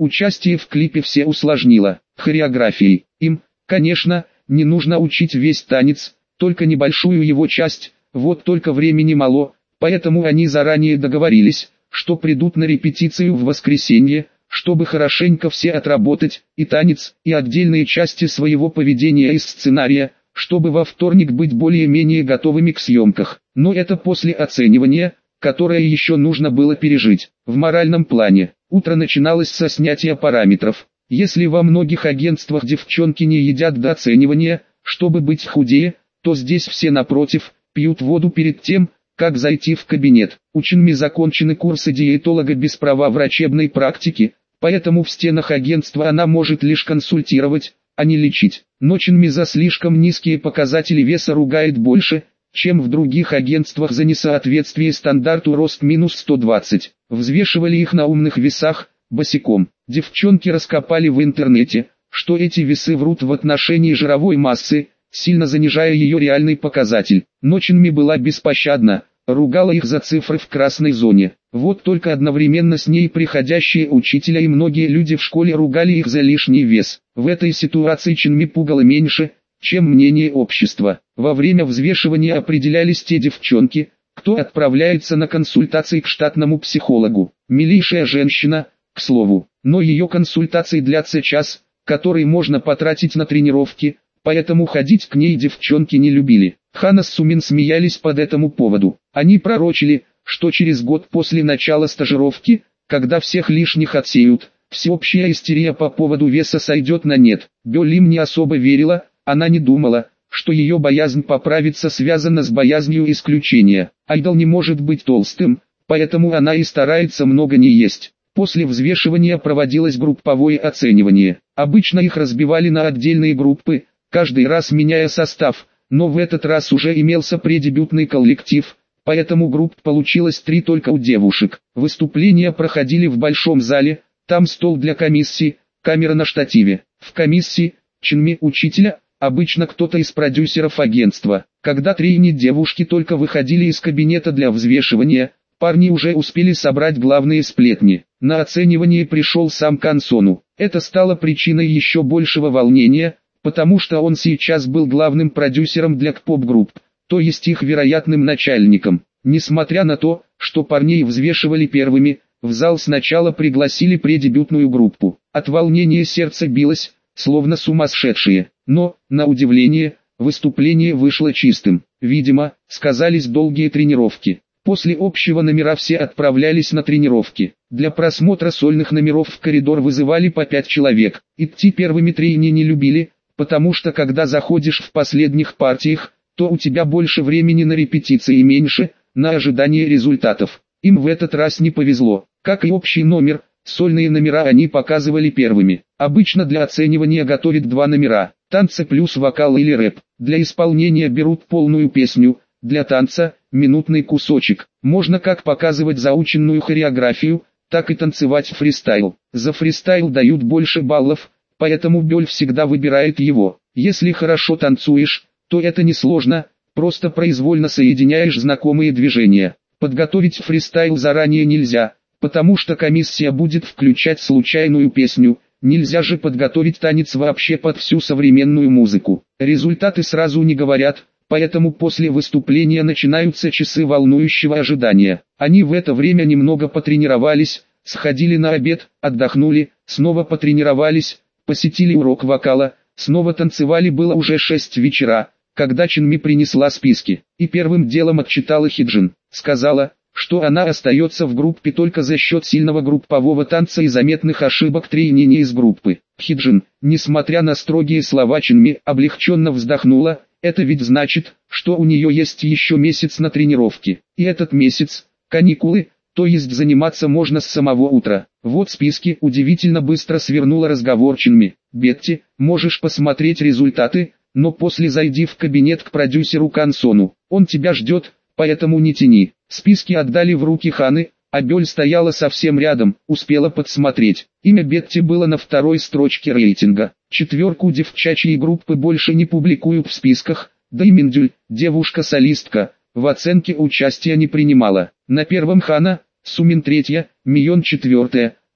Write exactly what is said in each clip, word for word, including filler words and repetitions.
Участие в клипе все усложнило хореографией. Им, конечно, не нужно учить весь танец, только небольшую его часть, вот только времени мало, поэтому они заранее договорились, что придут на репетицию в воскресенье, чтобы хорошенько все отработать, и танец, и отдельные части своего поведения из сценария, чтобы во вторник быть более-менее готовыми к съемках. Но это после оценивания, которое еще нужно было пережить. В моральном плане, утро начиналось со снятия параметров. Если во многих агентствах девчонки не едят до оценивания, чтобы быть худее, то здесь все напротив, пьют воду перед тем, как зайти в кабинет. У Чинми закончены курсы диетолога без права врачебной практики, поэтому в стенах агентства она может лишь консультировать, а не лечить. Но Чинми за слишком низкие показатели веса ругает больше, чем в других агентствах за несоответствие стандарту рост минус сто двадцать. Взвешивали их на умных весах, босиком. Девчонки раскопали в интернете, что эти весы врут в отношении жировой массы, сильно занижая ее реальный показатель. Но Чинми была беспощадна, ругала их за цифры в красной зоне. Вот только одновременно с ней приходящие учителя и многие люди в школе ругали их за лишний вес. В этой ситуации Чинми пугало меньше, чем мнение общества. Во время взвешивания определялись те девчонки, кто отправляется на консультации к штатному психологу. Милейшая женщина, к слову, но ее консультации длятся час, который можно потратить на тренировки, поэтому ходить к ней девчонки не любили. Хана с Сумин смеялись под этому поводу. Они пророчили, что через год после начала стажировки, когда всех лишних отсеют, всеобщая истерия по поводу веса сойдет на нет. Бёлим не особо верила, она не думала, что ее боязнь поправиться связана с боязнью исключения. Айдол не может быть толстым, поэтому она и старается много не есть. После взвешивания проводилось групповое оценивание. Обычно их разбивали на отдельные группы, каждый раз меняя состав, но в этот раз уже имелся преддебютный коллектив, поэтому групп получилось три только у девушек. Выступления проходили в большом зале, там стол для комиссии, камера на штативе. В комиссии, Чинми учителя, обычно кто-то из продюсеров агентства. Когда трейни девушки только выходили из кабинета для взвешивания, парни уже успели собрать главные сплетни. На оценивание пришел сам Кан Сону. Это стало причиной еще большего волнения, потому что он сейчас был главным продюсером для К-поп-групп, то есть их вероятным начальником. Несмотря на то, что парней взвешивали первыми, в зал сначала пригласили преддебютную группу. От волнения сердце билось, словно сумасшедшие, но, на удивление, выступление вышло чистым. Видимо, сказались долгие тренировки. После общего номера все отправлялись на тренировки. Для просмотра сольных номеров в коридор вызывали по пять человек. Идти первыми трейни не любили, потому что когда заходишь в последних партиях, то у тебя больше времени на репетиции и меньше, на ожидание результатов. Им в этот раз не повезло. Как и общий номер, сольные номера они показывали первыми. Обычно для оценивания готовят два номера, танцы плюс вокал или рэп. Для исполнения берут полную песню, для танца – минутный кусочек. Можно как показывать заученную хореографию, так и танцевать фристайл. За фристайл дают больше баллов, поэтому Бёль всегда выбирает его. Если хорошо танцуешь, то это несложно, просто произвольно соединяешь знакомые движения. Подготовить фристайл заранее нельзя, потому что комиссия будет включать случайную песню, нельзя же подготовить танец вообще под всю современную музыку. Результаты сразу не говорят, поэтому после выступления начинаются часы волнующего ожидания. Они в это время немного потренировались, сходили на обед, отдохнули, снова потренировались, посетили урок вокала, снова танцевали. Было уже шесть вечера, когда Чинми принесла списки, и первым делом отчитала Хиджин. Сказала, что она остается в группе только за счет сильного группового танца и заметных ошибок трейнини из группы. Хиджин, несмотря на строгие слова Чинми, облегченно вздохнула. Это ведь значит, что у нее есть еще месяц на тренировки. И этот месяц – каникулы, то есть заниматься можно с самого утра. Вот списки. Удивительно быстро свернула разговор Чинми. Бетти, можешь посмотреть результаты, но после зайди в кабинет к продюсеру Кан Сону. Он тебя ждет, поэтому не тяни. Списки отдали в руки Ханы, а Бёль стояла совсем рядом, успела подсмотреть. Имя Бетти было на второй строчке рейтинга. Четверку девчачьей группы больше не публикуют в списках, да и Миндюль, девушка-солистка, в оценке участия не принимала. На первом Хана, Сумин третья, Мион четвертая,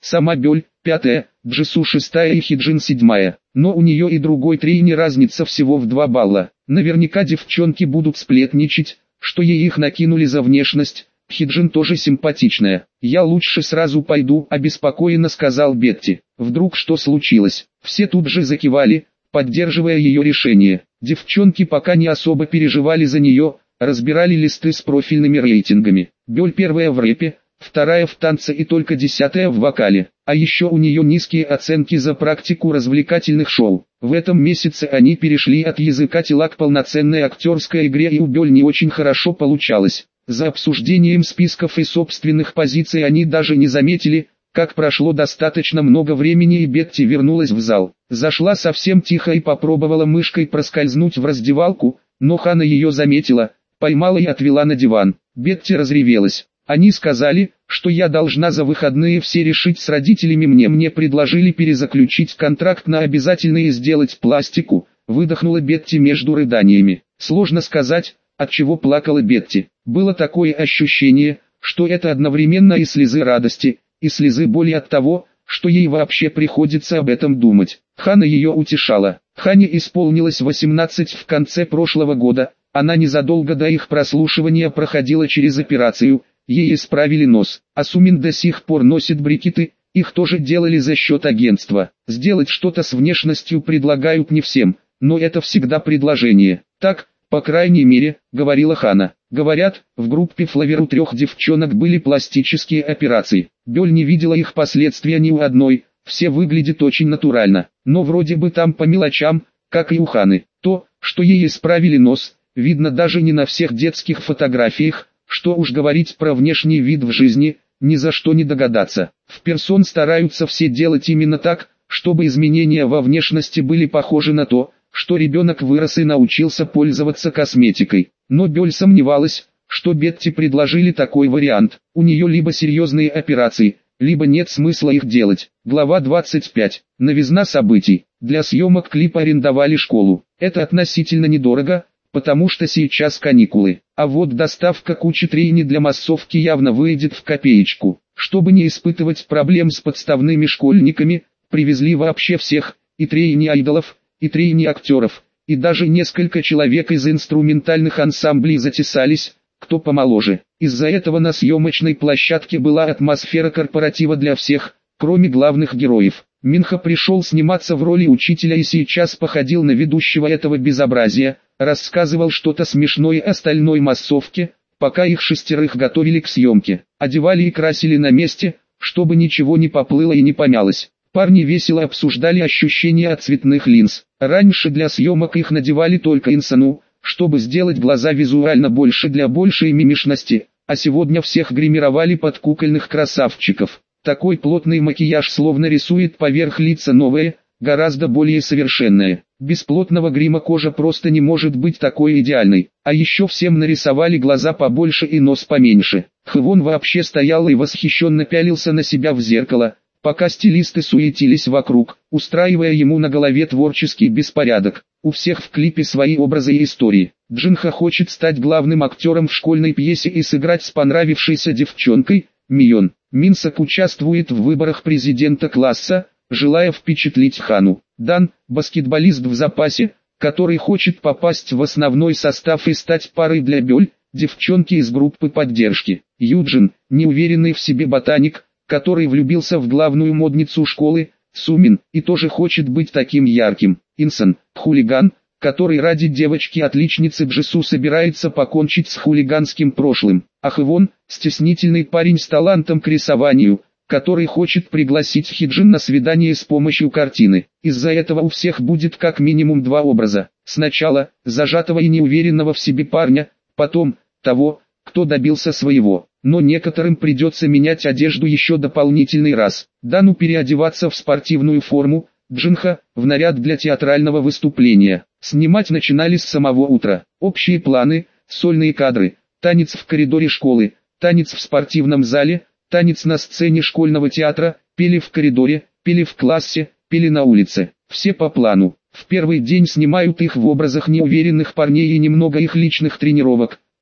Сама Бёль, пятая, Джису шестая и Хиджин седьмая. Но у нее и другой тренер разница всего в два балла. Наверняка девчонки будут сплетничать, что ей их накинули за внешность. Хиджин тоже симпатичная. «Я лучше сразу пойду», — обеспокоенно сказал Бетти. Вдруг что случилось? Все тут же закивали, поддерживая ее решение. Девчонки пока не особо переживали за нее, разбирали листы с профильными рейтингами. Бёль первая в рэпе, вторая в танце и только десятая в вокале. А еще у нее низкие оценки за практику развлекательных шоу. В этом месяце они перешли от языка тела к полноценной актерской игре, и у Бёль не очень хорошо получалось. За обсуждением списков и собственных позиций они даже не заметили, как прошло достаточно много времени, и Бетти вернулась в зал. Зашла совсем тихо и попробовала мышкой проскользнуть в раздевалку, но Хана ее заметила, поймала и отвела на диван. Бетти разревелась. «Они сказали, что я должна за выходные все решить с родителями, мне мне предложили перезаключить контракт на обязательно и сделать пластику», выдохнула Бетти между рыданиями. Сложно сказать, от чего плакала Бетти. Было такое ощущение, что это одновременно и слезы радости, и слезы боли от того, что ей вообще приходится об этом думать. Хана ее утешала. Хане исполнилось восемнадцать в конце прошлого года, она незадолго до их прослушивания проходила через операцию, ей исправили нос. А Сумин до сих пор носит брекеты, их тоже делали за счет агентства. Сделать что-то с внешностью предлагают не всем, но это всегда предложение. Так, по крайней мере, говорила Хана. Говорят, в группе Флавер у трех девчонок были пластические операции. Бёль не видела их последствия ни у одной, все выглядят очень натурально. Но вроде бы там по мелочам, как и у Ханы. То, что ей исправили нос, видно даже не на всех детских фотографиях, что уж говорить про внешний вид в жизни, ни за что не догадаться. В персон стараются все делать именно так, чтобы изменения во внешности были похожи на то, что ребенок вырос и научился пользоваться косметикой. Но Бёль сомневалась, что Бетти предложили такой вариант. У нее либо серьезные операции, либо нет смысла их делать. Глава двадцать пять. Новизна событий. Для съемок клипа арендовали школу. Это относительно недорого, потому что сейчас каникулы. А вот доставка кучи трейни для массовки явно выйдет в копеечку. Чтобы не испытывать проблем с подставными школьниками, привезли вообще всех, и трейни айдолов, и трейни актеров, и даже несколько человек из инструментальных ансамблей затесались, кто помоложе. Из-за этого на съемочной площадке была атмосфера корпоратива для всех, кроме главных героев. Минха пришел сниматься в роли учителя и сейчас походил на ведущего этого безобразия, рассказывал что-то смешное остальной массовке, пока их шестерых готовили к съемке. Одевали и красили на месте, чтобы ничего не поплыло и не помялось. Парни весело обсуждали ощущения от цветных линз. Раньше для съемок их надевали только инсану, чтобы сделать глаза визуально больше для большей мимишности, а сегодня всех гримировали под кукольных красавчиков. Такой плотный макияж словно рисует поверх лица новое, гораздо более совершенное. Без плотного грима кожа просто не может быть такой идеальной. А еще всем нарисовали глаза побольше и нос поменьше. Хвон вообще стоял и восхищенно пялился на себя в зеркало, пока стилисты суетились вокруг, устраивая ему на голове творческий беспорядок. У всех в клипе свои образы и истории. Джинха хочет стать главным актером в школьной пьесе и сыграть с понравившейся девчонкой, Мион. Минсок участвует в выборах президента класса, желая впечатлить Хану. Дан, баскетболист в запасе, который хочет попасть в основной состав и стать парой для Бёль, девчонки из группы поддержки. Юджин, неуверенный в себе ботаник, который влюбился в главную модницу школы, Сумин, и тоже хочет быть таким ярким. Инсон, хулиган, который ради девочки-отличницы Джису собирается покончить с хулиганским прошлым. А Хвон, стеснительный парень с талантом к рисованию, который хочет пригласить Хиджин на свидание с помощью картины. Из-за этого у всех будет как минимум два образа. Сначала, зажатого и неуверенного в себе парня, потом, того, кто добился своего. Но некоторым придется менять одежду еще дополнительный раз. Дану переодеваться в спортивную форму, Джинха в наряд для театрального выступления. Снимать начинали с самого утра. Общие планы, сольные кадры, танец в коридоре школы, танец в спортивном зале, танец на сцене школьного театра, пели в коридоре, пели в классе, пели на улице. Все по плану. В первый день снимают их в образах неуверенных парней и немного их личных тренировок,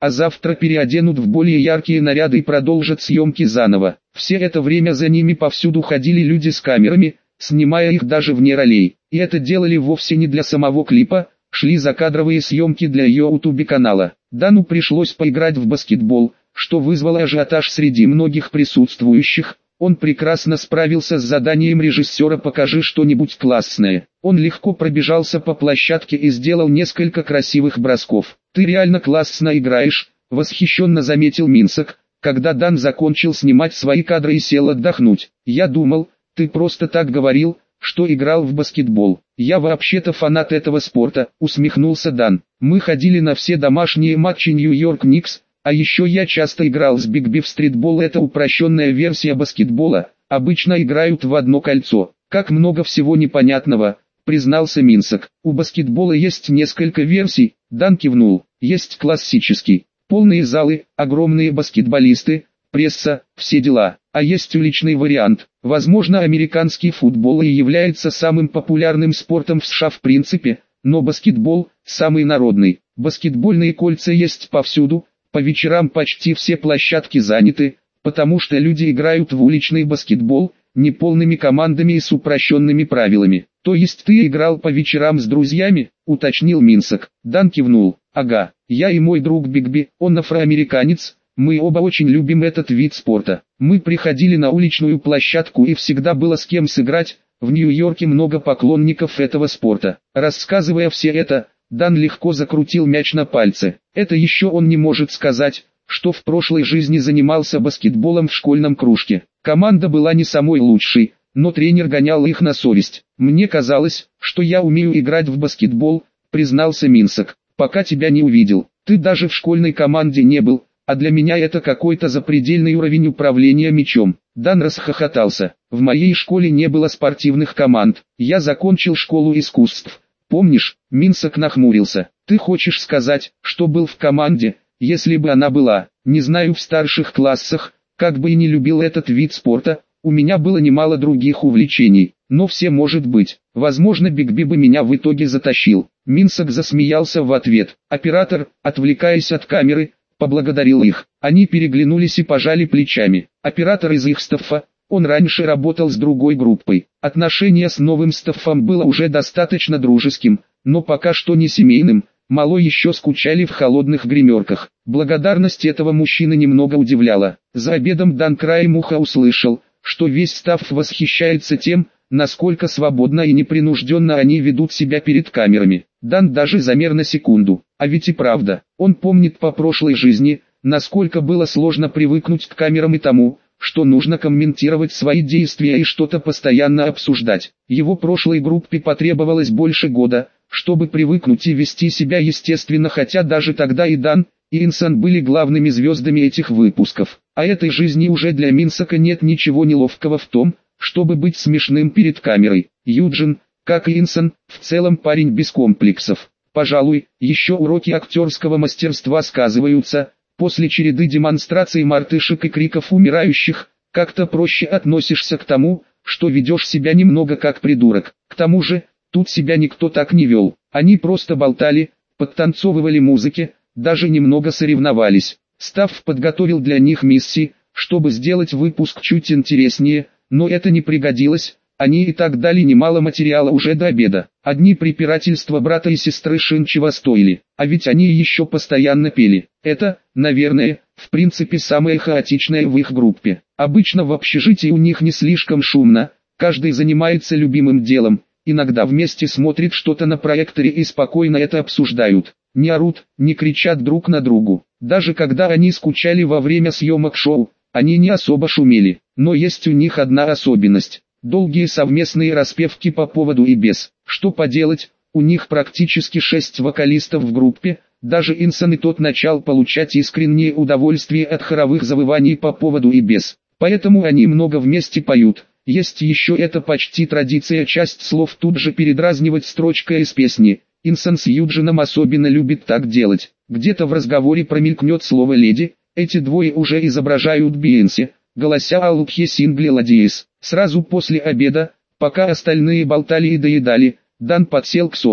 а завтра переоденут в более яркие наряды и продолжат съемки заново. Все это время за ними повсюду ходили люди с камерами, снимая их даже вне ролей. И это делали вовсе не для самого клипа, шли закадровые съемки для YouTube канала. Дану пришлось поиграть в баскетбол, что вызвало ажиотаж среди многих присутствующих. Он прекрасно справился с заданием режиссера «Покажи что-нибудь классное». Он легко пробежался по площадке и сделал несколько красивых бросков. «Ты реально классно играешь», — восхищенно заметил Минсок, когда Дан закончил снимать свои кадры и сел отдохнуть. «Я думал, ты просто так говорил, что играл в баскетбол. Я вообще-то фанат этого спорта», — усмехнулся Дан. «Мы ходили на все домашние матчи Нью-Йорк Никс. А еще я часто играл с Биг Би в стритбол, это упрощенная версия баскетбола, обычно играют в одно кольцо. Как много всего непонятного», — признался Минсок. «У баскетбола есть несколько версий», — Дан кивнул. «Есть классический, полные залы, огромные баскетболисты, пресса, все дела. А есть уличный вариант. Возможно, американский футбол и является самым популярным спортом в США в принципе, но баскетбол – самый народный. Баскетбольные кольца есть повсюду. По вечерам почти все площадки заняты, потому что люди играют в уличный баскетбол, неполными командами и с упрощенными правилами». «То есть ты играл по вечерам с друзьями?» — уточнил Минсок. Дан кивнул. «Ага, я и мой друг Биг Би, он афроамериканец, мы оба очень любим этот вид спорта. Мы приходили на уличную площадку и всегда было с кем сыграть, в Нью-Йорке много поклонников этого спорта». Рассказывая все это, Дан легко закрутил мяч на пальце. Это еще он не может сказать, что в прошлой жизни занимался баскетболом в школьном кружке. Команда была не самой лучшей, но тренер гонял их на совесть. «Мне казалось, что я умею играть в баскетбол», — признался Минсок, — «пока тебя не увидел. Ты даже в школьной команде не был, а для меня это какой-то запредельный уровень управления мячом». Дан расхохотался. «В моей школе не было спортивных команд. Я закончил школу искусств. Помнишь?» — Минсок нахмурился. «Ты хочешь сказать, что был в команде, если бы она была?» «Не знаю, в старших классах, как бы и не любил этот вид спорта, у меня было немало других увлечений, но все может быть. Возможно, Биг Би бы меня в итоге затащил». Минсок засмеялся в ответ. Оператор, отвлекаясь от камеры, поблагодарил их. Они переглянулись и пожали плечами. Оператор из их стаффа, он раньше работал с другой группой. Отношение с новым стаффом было уже достаточно дружеским, но пока что не семейным. Мало еще скучали в холодных гримерках. Благодарность этого мужчины немного удивляла. За обедом Дан краем уха услышал, что весь стафф восхищается тем, насколько свободно и непринужденно они ведут себя перед камерами. Дан даже замер на секунду. А ведь и правда, он помнит по прошлой жизни, насколько было сложно привыкнуть к камерам и тому, что нужно комментировать свои действия и что-то постоянно обсуждать. Его прошлой группе потребовалось больше года, чтобы привыкнуть и вести себя естественно, хотя даже тогда и Дан, и Инсан были главными звездами этих выпусков. А этой жизни уже для Минсока нет ничего неловкого в том, чтобы быть смешным перед камерой. Юджин, как и Инсан, в целом парень без комплексов. Пожалуй, еще уроки актерского мастерства сказываются. После череды демонстраций мартышек и криков умирающих, как-то проще относишься к тому, что ведешь себя немного как придурок. К тому же, тут себя никто так не вел. Они просто болтали, подтанцовывали музыке, даже немного соревновались. Стафф подготовил для них миссии, чтобы сделать выпуск чуть интереснее, но это не пригодилось. Они и так дали немало материала уже до обеда. Одни препирательства брата и сестры Шин чего стоили, а ведь они еще постоянно пели. Это, наверное, в принципе самое хаотичное в их группе. Обычно в общежитии у них не слишком шумно, каждый занимается любимым делом, иногда вместе смотрит что-то на проекторе и спокойно это обсуждают. Не орут, не кричат друг на другу. Даже когда они скучали во время съемок шоу, они не особо шумели. Но есть у них одна особенность. Долгие совместные распевки по поводу и без. Что поделать, у них практически шесть вокалистов в группе, даже Инсан и тот начал получать искреннее удовольствие от хоровых завываний по поводу и без. Поэтому они много вместе поют. Есть еще эта почти традиция часть слов тут же передразнивать строчкой из песни. Инсан с Юджином особенно любит так делать. Где-то в разговоре промелькнет слово «леди», эти двое уже изображают Бейонсе, голося о лукхе сингле «Ладиес». Сразу после обеда, пока остальные болтали и доедали, Дан подсел к Сону.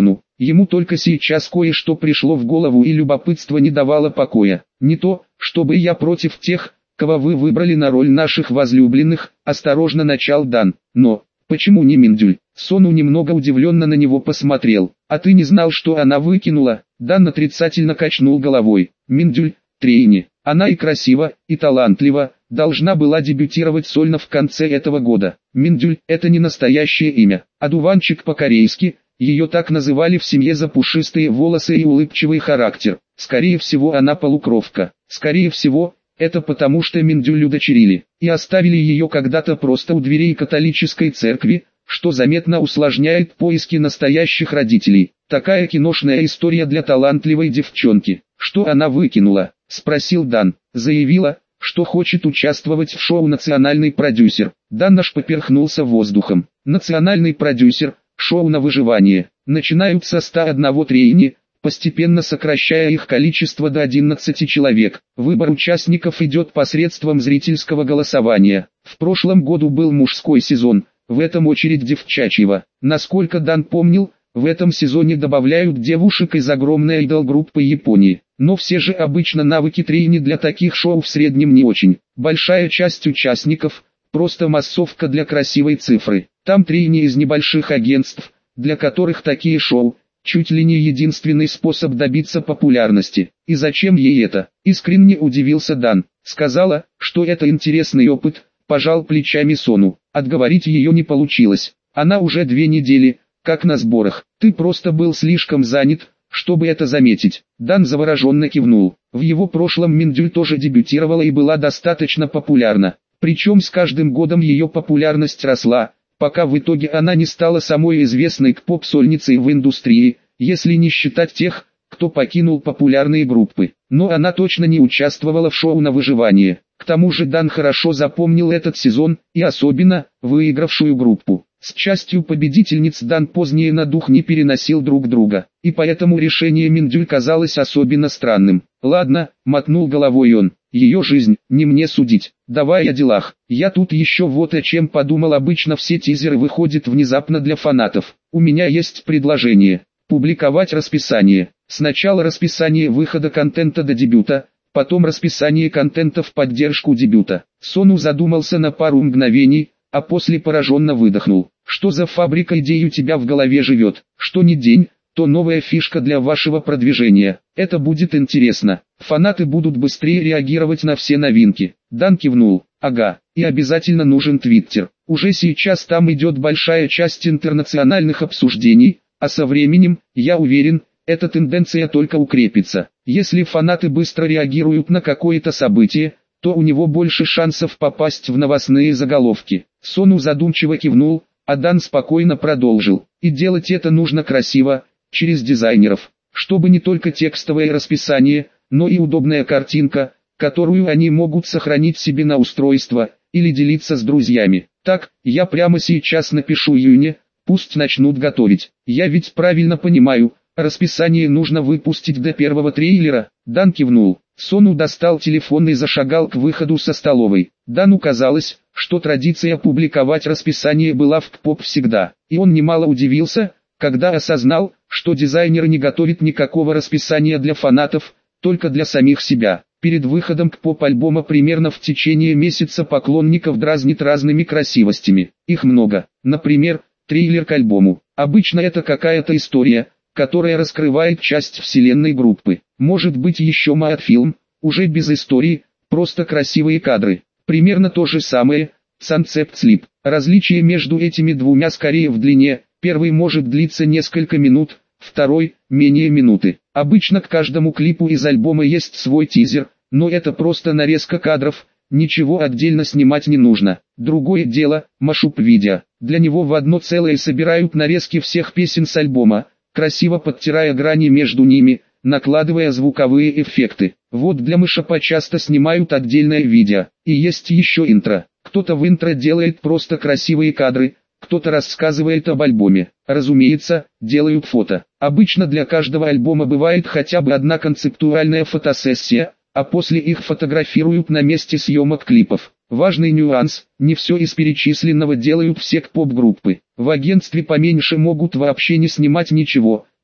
Ему только сейчас кое-что пришло в голову, и любопытство не давало покоя. Не то, чтобы я против тех, кого вы выбрали на роль наших возлюбленных, осторожно начал Дан. Но, почему не Миндюль? Сону немного удивленно на него посмотрел. А ты не знал, что она выкинула? Дан отрицательно качнул головой. Миндюль, Трейни, она и красива, и талантлива, должна была дебютировать сольно в конце этого года. Миндюль – это не настоящее имя. Одуванчик по-корейски, ее так называли в семье за пушистые волосы и улыбчивый характер. Скорее всего, она полукровка. Скорее всего, это потому, что Миндюль удочерили и оставили ее когда-то просто у дверей католической церкви, что заметно усложняет поиски настоящих родителей. Такая киношная история для талантливой девчонки. Что она выкинула? Спросил Дан. Заявила, что хочет участвовать в шоу «Национальный продюсер». Дан аж поперхнулся воздухом. Национальный продюсер, шоу на выживание. Начинаются с ста одного трейни, постепенно сокращая их количество до одиннадцати человек. Выбор участников идет посредством зрительского голосования. В прошлом году был мужской сезон, в этом очередь девчачьего. Насколько Дан помнил, в этом сезоне добавляют девушек из огромной айдол-группы Японии. Но все же обычно навыки трейни для таких шоу в среднем не очень. Большая часть участников – просто массовка для красивой цифры. Там трейни из небольших агентств, для которых такие шоу – чуть ли не единственный способ добиться популярности. И зачем ей это? Искренне удивился Дан. Сказала, что это интересный опыт, пожал плечами Сону. Отговорить ее не получилось. Она уже две недели, как на сборах. Ты просто был слишком занят, чтобы это заметить. Дан завороженно кивнул. В его прошлом Миндюль тоже дебютировала и была достаточно популярна. Причем с каждым годом ее популярность росла, пока в итоге она не стала самой известной поп-сольницей в индустрии, если не считать тех, кто покинул популярные группы. Но она точно не участвовала в шоу на выживание. К тому же Дан хорошо запомнил этот сезон, и особенно, выигравшую группу. С частью победительниц Дан позднее на дух не переносил друг друга, и поэтому решение Миндюль казалось особенно странным. «Ладно», — мотнул головой он, — «ее жизнь, не мне судить. Давай о делах. Я тут еще вот о чем подумал. Обычно все тизеры выходят внезапно для фанатов. У меня есть предложение. Публиковать расписание. Сначала расписание выхода контента до дебюта, потом расписание контента в поддержку дебюта». Сону задумался на пару мгновений, а после пораженно выдохнул. «Что за фабрика идей у тебя в голове живет? Что ни день, то новая фишка для вашего продвижения. Это будет интересно. Фанаты будут быстрее реагировать на все новинки». Дан кивнул. «Ага, и обязательно нужен Твиттер. Уже сейчас там идет большая часть интернациональных обсуждений, а со временем, я уверен, эта тенденция только укрепится. Если фанаты быстро реагируют на какое-то событие, то у него больше шансов попасть в новостные заголовки». Сону задумчиво кивнул, а Дан спокойно продолжил. «И делать это нужно красиво, через дизайнеров, чтобы не только текстовое расписание, но и удобная картинка, которую они могут сохранить себе на устройство, или делиться с друзьями. Так, я прямо сейчас напишу Юне, пусть начнут готовить. Я ведь правильно понимаю, расписание нужно выпустить до первого трейлера». Дан кивнул. Сону достал телефон и зашагал к выходу со столовой. Дану казалось, что традиция публиковать расписание была в КПоп всегда, и он немало удивился, когда осознал, что дизайнер не готовит никакого расписания для фанатов, только для самих себя. Перед выходом КПоп-альбома примерно в течение месяца поклонников дразнит разными красивостями. Их много. Например, трейлер к альбому. Обычно это какая-то история, которая раскрывает часть вселенной группы. Может быть еще мат-фильм, уже без истории, просто красивые кадры. Примерно то же самое, Sunset Slip. Различие между этими двумя скорее в длине. Первый может длиться несколько минут, второй – менее минуты. Обычно к каждому клипу из альбома есть свой тизер, но это просто нарезка кадров, ничего отдельно снимать не нужно. Другое дело – машуп-видео. Для него в одно целое собирают нарезки всех песен с альбома, красиво подтирая грани между ними, накладывая звуковые эффекты. Вот для мышапа часто снимают отдельное видео. И есть еще интро. Кто-то в интро делает просто красивые кадры, кто-то рассказывает об альбоме. Разумеется, делают фото. Обычно для каждого альбома бывает хотя бы одна концептуальная фотосессия, а после их фотографируют на месте съемок клипов. Важный нюанс, не все из перечисленного делают все поп-группы. В агентстве поменьше могут вообще не снимать ничего,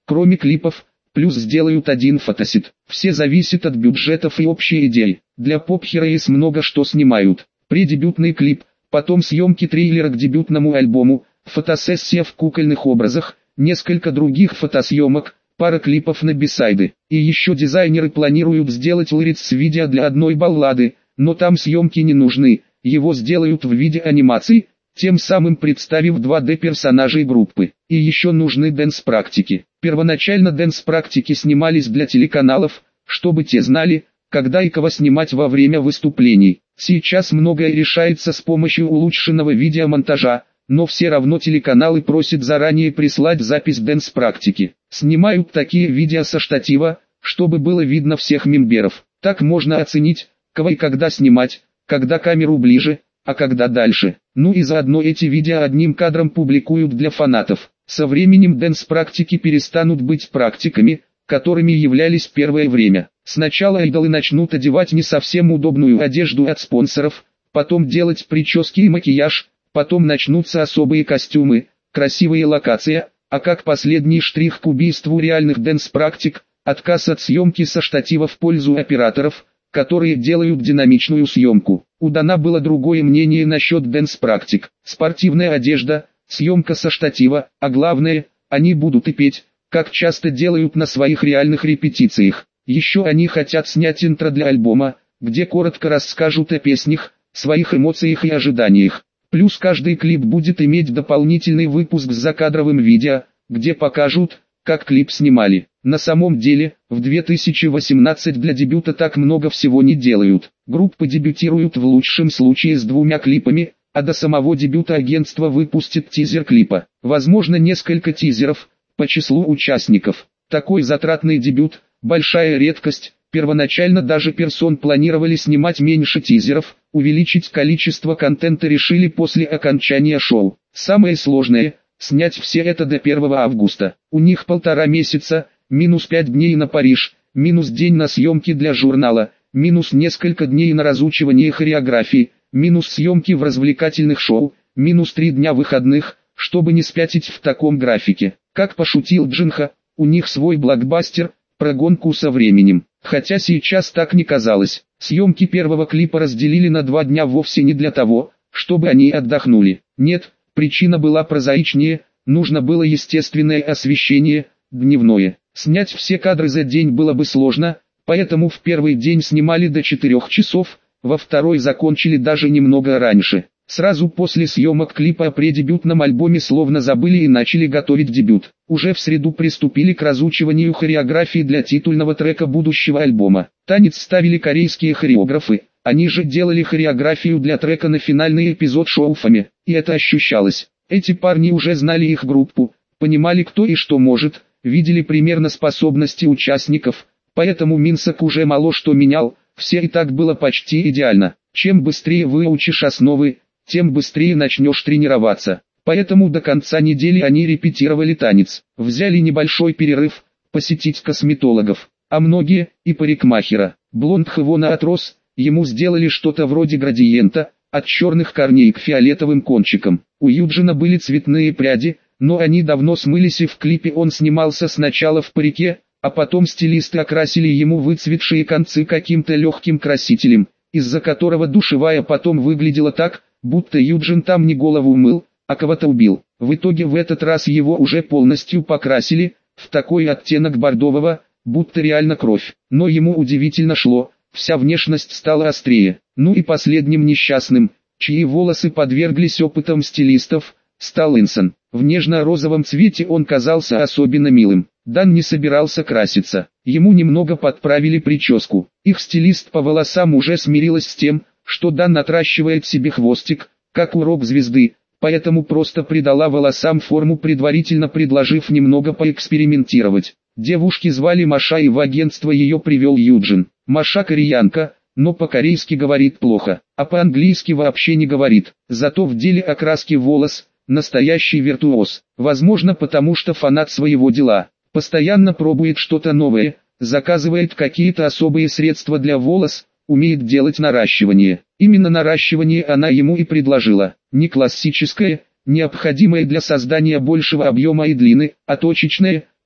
кроме клипов, плюс сделают один фотосет. Все зависит от бюджетов и общей идеи. Для поп-хероис много что снимают. Преддебютный клип, потом съемки трейлера к дебютному альбому, фотосессия в кукольных образах, несколько других фотосъемок, пара клипов на бисайды. И еще дизайнеры планируют сделать лирикс видео для одной баллады, но там съемки не нужны, его сделают в виде анимации, тем самым представив два дэ персонажей группы. И еще нужны дэнс-практики. Первоначально дэнс-практики снимались для телеканалов, чтобы те знали, когда и кого снимать во время выступлений. Сейчас многое решается с помощью улучшенного видеомонтажа, но все равно телеканалы просят заранее прислать запись дэнс-практики. Снимают такие видео со штатива, чтобы было видно всех мемберов. Так можно оценить, кого и когда снимать, когда камеру ближе, а когда дальше. Ну и заодно эти видео одним кадром публикуют для фанатов. Со временем дэнс-практики перестанут быть практиками, которыми являлись первое время. Сначала идолы начнут одевать не совсем удобную одежду от спонсоров, потом делать прически и макияж, потом начнутся особые костюмы, красивые локации, а как последний штрих к убийству реальных дэнс-практик, отказ от съемки со штатива в пользу операторов, которые делают динамичную съемку. У Дана было другое мнение насчет дэнс-практик. Спортивная одежда, съемка со штатива, а главное, они будут и петь, как часто делают на своих реальных репетициях. Еще они хотят снять интро для альбома, где коротко расскажут о песнях, своих эмоциях и ожиданиях. Плюс каждый клип будет иметь дополнительный выпуск с закадровым видео, где покажут, как клип снимали. На самом деле, в две тысячи восемнадцатом для дебюта так много всего не делают. Группы дебютируют в лучшем случае с двумя клипами, а до самого дебюта агентство выпустит тизер клипа. Возможно, несколько тизеров, по числу участников. Такой затратный дебют – большая редкость. Первоначально даже персон планировали снимать меньше тизеров, увеличить количество контента решили после окончания шоу. Самое сложное – снять все это до первого августа. У них полтора месяца, минус пять дней на Париж, минус день на съемки для журнала, минус несколько дней на разучивание хореографии, минус съемки в развлекательных шоу, минус три дня выходных, чтобы не спятить в таком графике. Как пошутил Джинха, у них свой блокбастер, про гонку со временем. Хотя сейчас так не казалось. Съемки первого клипа разделили на два дня вовсе не для того, чтобы они отдохнули. Нет, причина была прозаичнее, нужно было естественное освещение, дневное. Снять все кадры за день было бы сложно, поэтому в первый день снимали до четырёх часов, во второй закончили даже немного раньше. Сразу после съемок клипа о преддебютном альбоме словно забыли и начали готовить дебют. Уже в среду приступили к разучиванию хореографии для титульного трека будущего альбома. Танец ставили корейские хореографы, они же делали хореографию для трека на финальный эпизод шоу Фами, и это ощущалось. Эти парни уже знали их группу, понимали кто и что может, видели примерно способности участников, поэтому Минсок уже мало что менял, все и так было почти идеально. Чем быстрее выучишь основы, тем быстрее начнешь тренироваться. Поэтому до конца недели они репетировали танец. Взяли небольшой перерыв, посетить косметологов, а многие и парикмахера. Блонд Хвона отрос, ему сделали что-то вроде градиента, от черных корней к фиолетовым кончикам. У Юджина были цветные пряди, но они давно смылись и в клипе он снимался сначала в парике, а потом стилисты окрасили ему выцветшие концы каким-то легким красителем, из-за которого душевая потом выглядела так, будто Юджин там не голову мыл, а кого-то убил. В итоге в этот раз его уже полностью покрасили, в такой оттенок бордового, будто реально кровь. Но ему удивительно шло, вся внешность стала острее. Ну и последним несчастным, чьи волосы подверглись опытам стилистов, стал Инсон. В нежно-розовом цвете он казался особенно милым. Дан не собирался краситься. Ему немного подправили прическу. Их стилист по волосам уже смирилась с тем, что Дан отращивает себе хвостик, как у рок-звезды, поэтому просто придала волосам форму, предварительно предложив немного поэкспериментировать. Девушки звали Маша, и в агентство ее привел Юджин. Маша кореянка, но по-корейски говорит плохо, а по-английски вообще не говорит. Зато в деле окраски волос настоящий виртуоз. Возможно, потому что фанат своего дела. Постоянно пробует что-то новое, заказывает какие-то особые средства для волос, умеет делать наращивание. Именно наращивание она ему и предложила. Не классическое, необходимое для создания большего объема и длины, а точечное,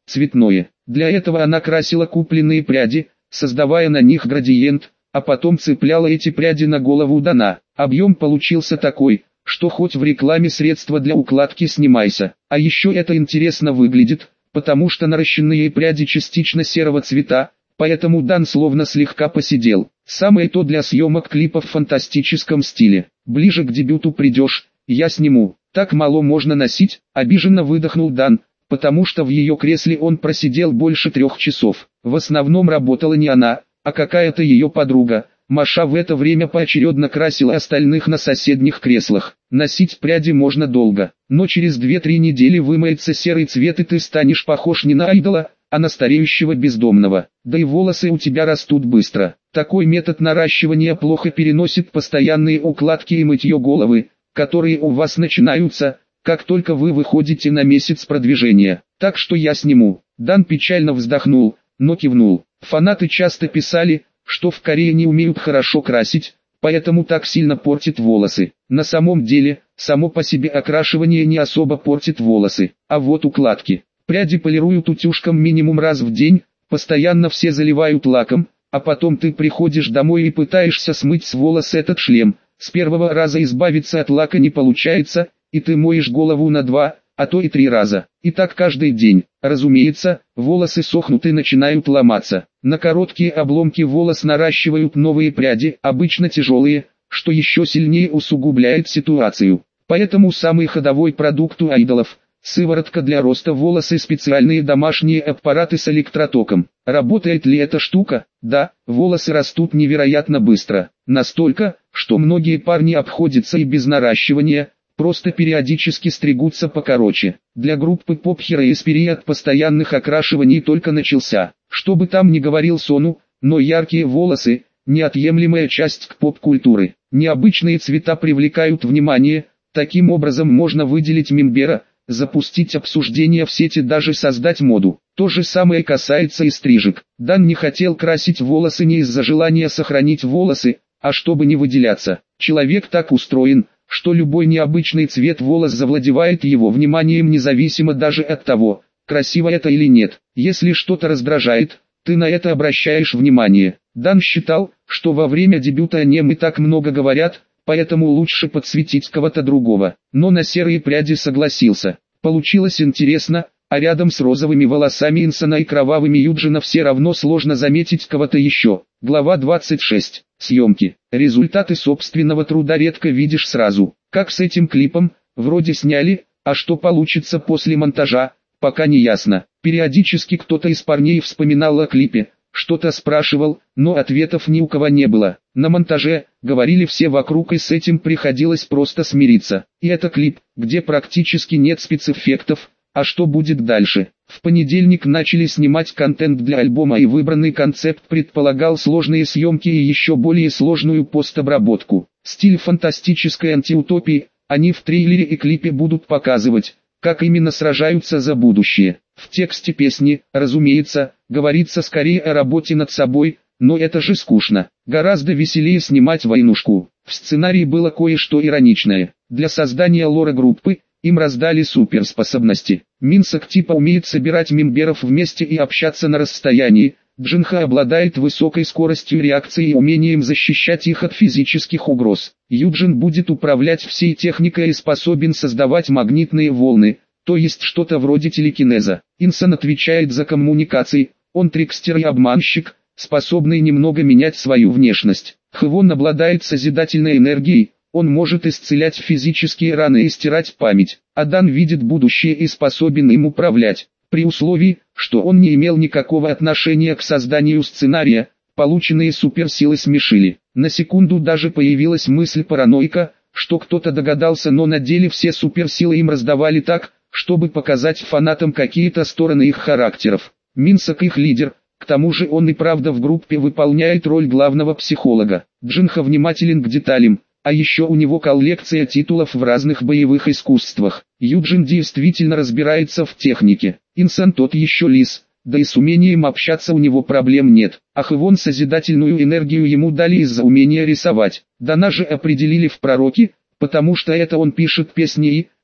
цветное. Для этого она красила купленные пряди, создавая на них градиент, а потом цепляла эти пряди на голову Дана. Объем получился такой, что хоть в рекламе средства для укладки снимайся. А еще это интересно выглядит, потому что наращенные пряди частично серого цвета, поэтому Дан словно слегка посидел. Самое то для съемок клипов в фантастическом стиле. Ближе к дебюту придешь, я сниму. Так мало можно носить, обиженно выдохнул Дан, потому что в ее кресле он просидел больше трех часов. В основном работала не она, а какая-то ее подруга. Маша в это время поочередно красила остальных на соседних креслах. Носить пряди можно долго, но через две-три недели вымоется серый цвет и ты станешь похож не на айдола, а на стареющего бездомного. Да и волосы у тебя растут быстро. Такой метод наращивания плохо переносит постоянные укладки и мытье головы, которые у вас начинаются, как только вы выходите на месяц продвижения. Так что я сниму. Дан печально вздохнул, но кивнул. Фанаты часто писали, что в Корее не умеют хорошо красить, поэтому так сильно портит волосы. На самом деле, само по себе окрашивание не особо портит волосы, а вот укладки. Пряди полируют утюжком минимум раз в день, постоянно все заливают лаком, а потом ты приходишь домой и пытаешься смыть с волос этот шлем. С первого раза избавиться от лака не получается, и ты моешь голову на два, а то и три раза. И так каждый день. Разумеется, волосы сохнут и начинают ломаться. На короткие обломки волос наращивают новые пряди, обычно тяжелые, что еще сильнее усугубляет ситуацию. Поэтому самый ходовой продукт у айдолов – сыворотка для роста волос и специальные домашние аппараты с электротоком. Работает ли эта штука? Да, волосы растут невероятно быстро. Настолько, что многие парни обходятся и без наращивания, просто периодически стригутся покороче. Для группы Pop Heroes период постоянных окрашиваний только начался. Что бы там ни говорил Сону, но яркие волосы – неотъемлемая часть поп-культуры. Необычные цвета привлекают внимание, таким образом можно выделить мембера, запустить обсуждение в сети, даже создать моду. То же самое касается и стрижек. Дан не хотел красить волосы не из-за желания сохранить волосы, а чтобы не выделяться. Человек так устроен, что любой необычный цвет волос завладевает его вниманием независимо даже от того, красиво это или нет. Если что-то раздражает, ты на это обращаешь внимание. Дан считал, что во время дебюта о нем и так много говорят, поэтому лучше подсветить кого-то другого. Но на серые пряди согласился. Получилось интересно, а рядом с розовыми волосами Инсона и кровавыми Юджина все равно сложно заметить кого-то еще. Глава двадцать шесть. Съемки. Результаты собственного труда редко видишь сразу. Как с этим клипом, вроде сняли, а что получится после монтажа, пока не ясно. Периодически кто-то из парней вспоминал о клипе, что-то спрашивал, но ответов ни у кого не было. На монтаже, говорили все вокруг, и с этим приходилось просто смириться. И это клип, где практически нет спецэффектов. А что будет дальше? В понедельник начали снимать контент для альбома, и выбранный концепт предполагал сложные съемки и еще более сложную постобработку. Стиль фантастической антиутопии, они в трейлере и клипе будут показывать, как именно сражаются за будущее. В тексте песни, разумеется, говорится скорее о работе над собой, но это же скучно. Гораздо веселее снимать войнушку. В сценарии было кое-что ироничное. Для создания лора группы им раздали суперспособности. Минсок типа умеет собирать мемберов вместе и общаться на расстоянии. Джинха обладает высокой скоростью реакции и умением защищать их от физических угроз. Юджин будет управлять всей техникой и способен создавать магнитные волны, то есть что-то вроде телекинеза. Инсон отвечает за коммуникации, он трикстер и обманщик, способный немного менять свою внешность. Хвон обладает созидательной энергией. Он может исцелять физические раны и стирать память. Адан видит будущее и способен им управлять, при условии, что он не имел никакого отношения к созданию сценария. Полученные суперсилы смешили. На секунду даже появилась мысль параноика, что кто-то догадался, но на деле все суперсилы им раздавали так, чтобы показать фанатам какие-то стороны их характеров. Минсок их лидер, к тому же он и правда в группе выполняет роль главного психолога. Джинха внимателен к деталям. А еще у него коллекция титулов в разных боевых искусствах. Юджин действительно разбирается в технике. Инсон тот еще лис, да и с умением общаться у него проблем нет. А Хвон созидательную энергию ему дали из-за умения рисовать. Дана же определили в пророки, потому что это он пишет песни и,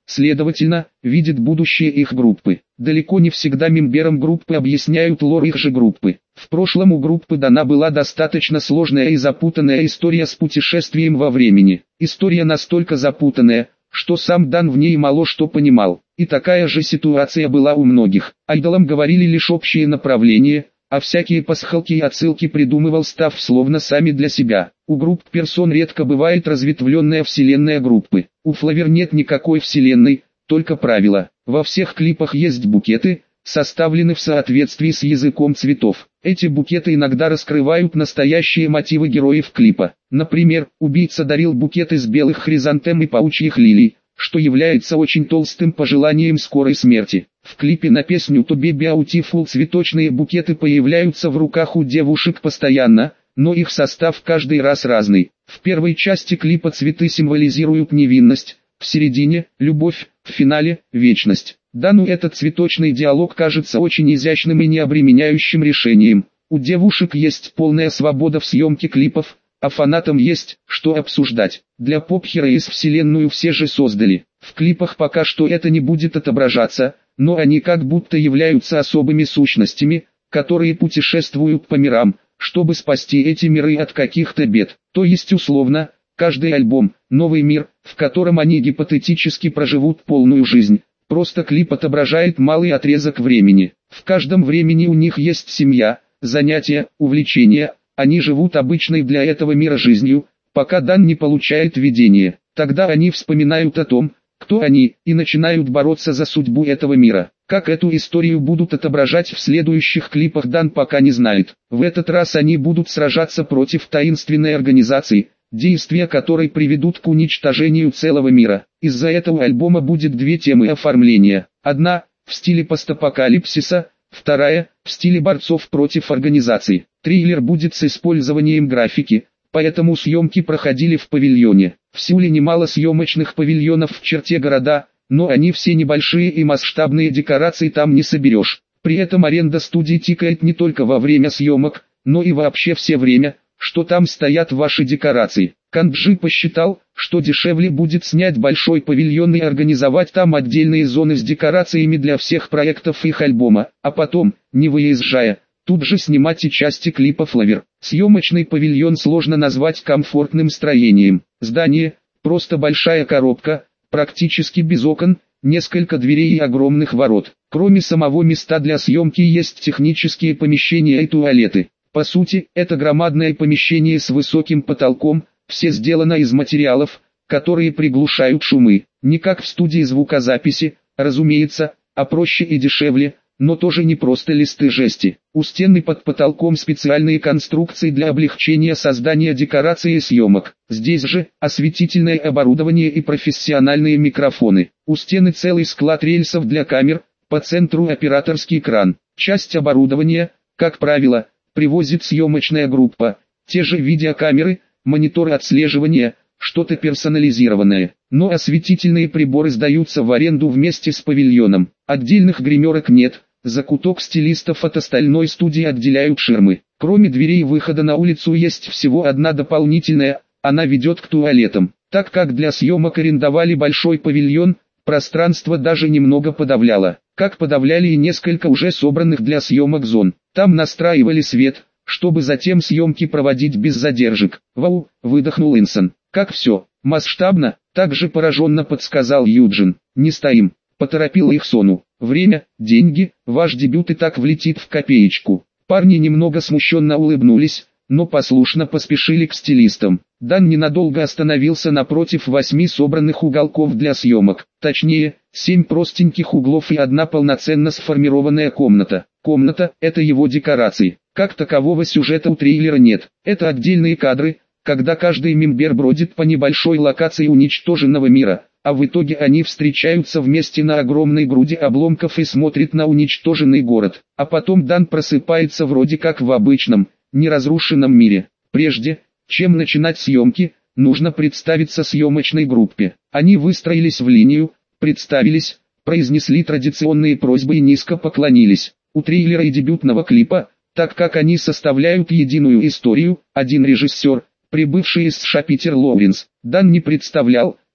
следовательно, видит будущее их группы. Далеко не всегда мемберам группы объясняют лор их же группы. В прошлом у группы дана была достаточно сложная и запутанная история с путешествием во времени. История настолько запутанная, что сам Дан в ней мало что понимал. И такая же ситуация была у многих. Айдолам говорили лишь общие направления, а всякие пасхалки и отсылки придумывал Став словно сами для себя. У групп персон редко бывает разветвленная вселенная группы. У Флавер нет никакой вселенной, только правила. Во всех клипах есть букеты, составлены в соответствии с языком цветов. Эти букеты иногда раскрывают настоящие мотивы героев клипа. Например, убийца дарил букет из белых хризантем и паучьих лилий, что является очень толстым пожеланием скорой смерти. В клипе на песню «To be Beautiful» цветочные букеты появляются в руках у девушек постоянно, но их состав каждый раз разный. В первой части клипа цветы символизируют невинность, в середине – любовь, в финале – вечность. Дану этот цветочный диалог кажется очень изящным и необременяющим решением. У девушек есть полная свобода в съемке клипов, а фанатам есть, что обсуждать. Для поп-хероиз вселенную все же создали. В клипах пока что это не будет отображаться, но они как будто являются особыми сущностями, которые путешествуют по мирам, чтобы спасти эти миры от каких-то бед. То есть условно, каждый альбом – новый мир, в котором они гипотетически проживут полную жизнь. Просто клип отображает малый отрезок времени. В каждом времени у них есть семья, занятия, увлечения. Они живут обычной для этого мира жизнью, пока Дан не получает видение. Тогда они вспоминают о том, кто они, и начинают бороться за судьбу этого мира. Как эту историю будут отображать в следующих клипах, Дан пока не знает. В этот раз они будут сражаться против таинственной организации, действия которой приведут к уничтожению целого мира. Из-за этого альбома будет две темы оформления. Одна – в стиле постапокалипсиса, вторая – в стиле борцов против организации. Триллер будет с использованием графики, поэтому съемки проходили в павильоне. В Сеуле немало съемочных павильонов в черте города, но они все небольшие и масштабные декорации там не соберешь. При этом аренда студий тикает не только во время съемок, но и вообще все время, что там стоят ваши декорации. Канджи посчитал, что дешевле будет снять большой павильон и организовать там отдельные зоны с декорациями для всех проектов их альбома, а потом, не выезжая, тут же снимать и части клипа Флавер. Съемочный павильон сложно назвать комфортным строением. Здание – просто большая коробка, практически без окон, несколько дверей и огромных ворот. Кроме самого места для съемки есть технические помещения и туалеты. По сути, это громадное помещение с высоким потолком, все сделано из материалов, которые приглушают шумы. Не как в студии звукозаписи, разумеется, а проще и дешевле, но тоже не просто листы жести. У стены под потолком специальные конструкции для облегчения создания декораций и съемок. Здесь же осветительное оборудование и профессиональные микрофоны. У стены целый склад рельсов для камер, по центру операторский кран. Часть оборудования, как правило, привозит съемочная группа. Те же видеокамеры, мониторы отслеживания, что-то персонализированное. Но осветительные приборы сдаются в аренду вместе с павильоном. Отдельных гримерок нет. Закуток стилистов от остальной студии отделяют ширмы. Кроме дверей выхода на улицу есть всего одна дополнительная, она ведет к туалетам. Так как для съемок арендовали большой павильон, пространство даже немного подавляло. Как подавляли и несколько уже собранных для съемок зон. Там настраивали свет, чтобы затем съемки проводить без задержек. «Вау!» – выдохнул Инсон. «Как все масштабно!» – также пораженно подсказал Юджин. «Не стоим!» – поторопил их Сону. «Время, деньги, ваш дебют и так влетит в копеечку». Парни немного смущенно улыбнулись, но послушно поспешили к стилистам. Дан ненадолго остановился напротив восьми собранных уголков для съемок. Точнее, семь простеньких углов и одна полноценно сформированная комната. Комната – это его декорации. Как такового сюжета у трейлера нет. Это отдельные кадры, когда каждый мембер бродит по небольшой локации уничтоженного мира, а в итоге они встречаются вместе на огромной груди обломков и смотрят на уничтоженный город. А потом Дан просыпается вроде как в обычном, неразрушенном мире. Прежде, чем начинать съемки, нужно представиться съемочной группе. Они выстроились в линию, представились, произнесли традиционные просьбы и низко поклонились. У трейлера и дебютного клипа, так как они составляют единую историю, один режиссер, прибывший из США Питер Лоуренс. Дан не представлял,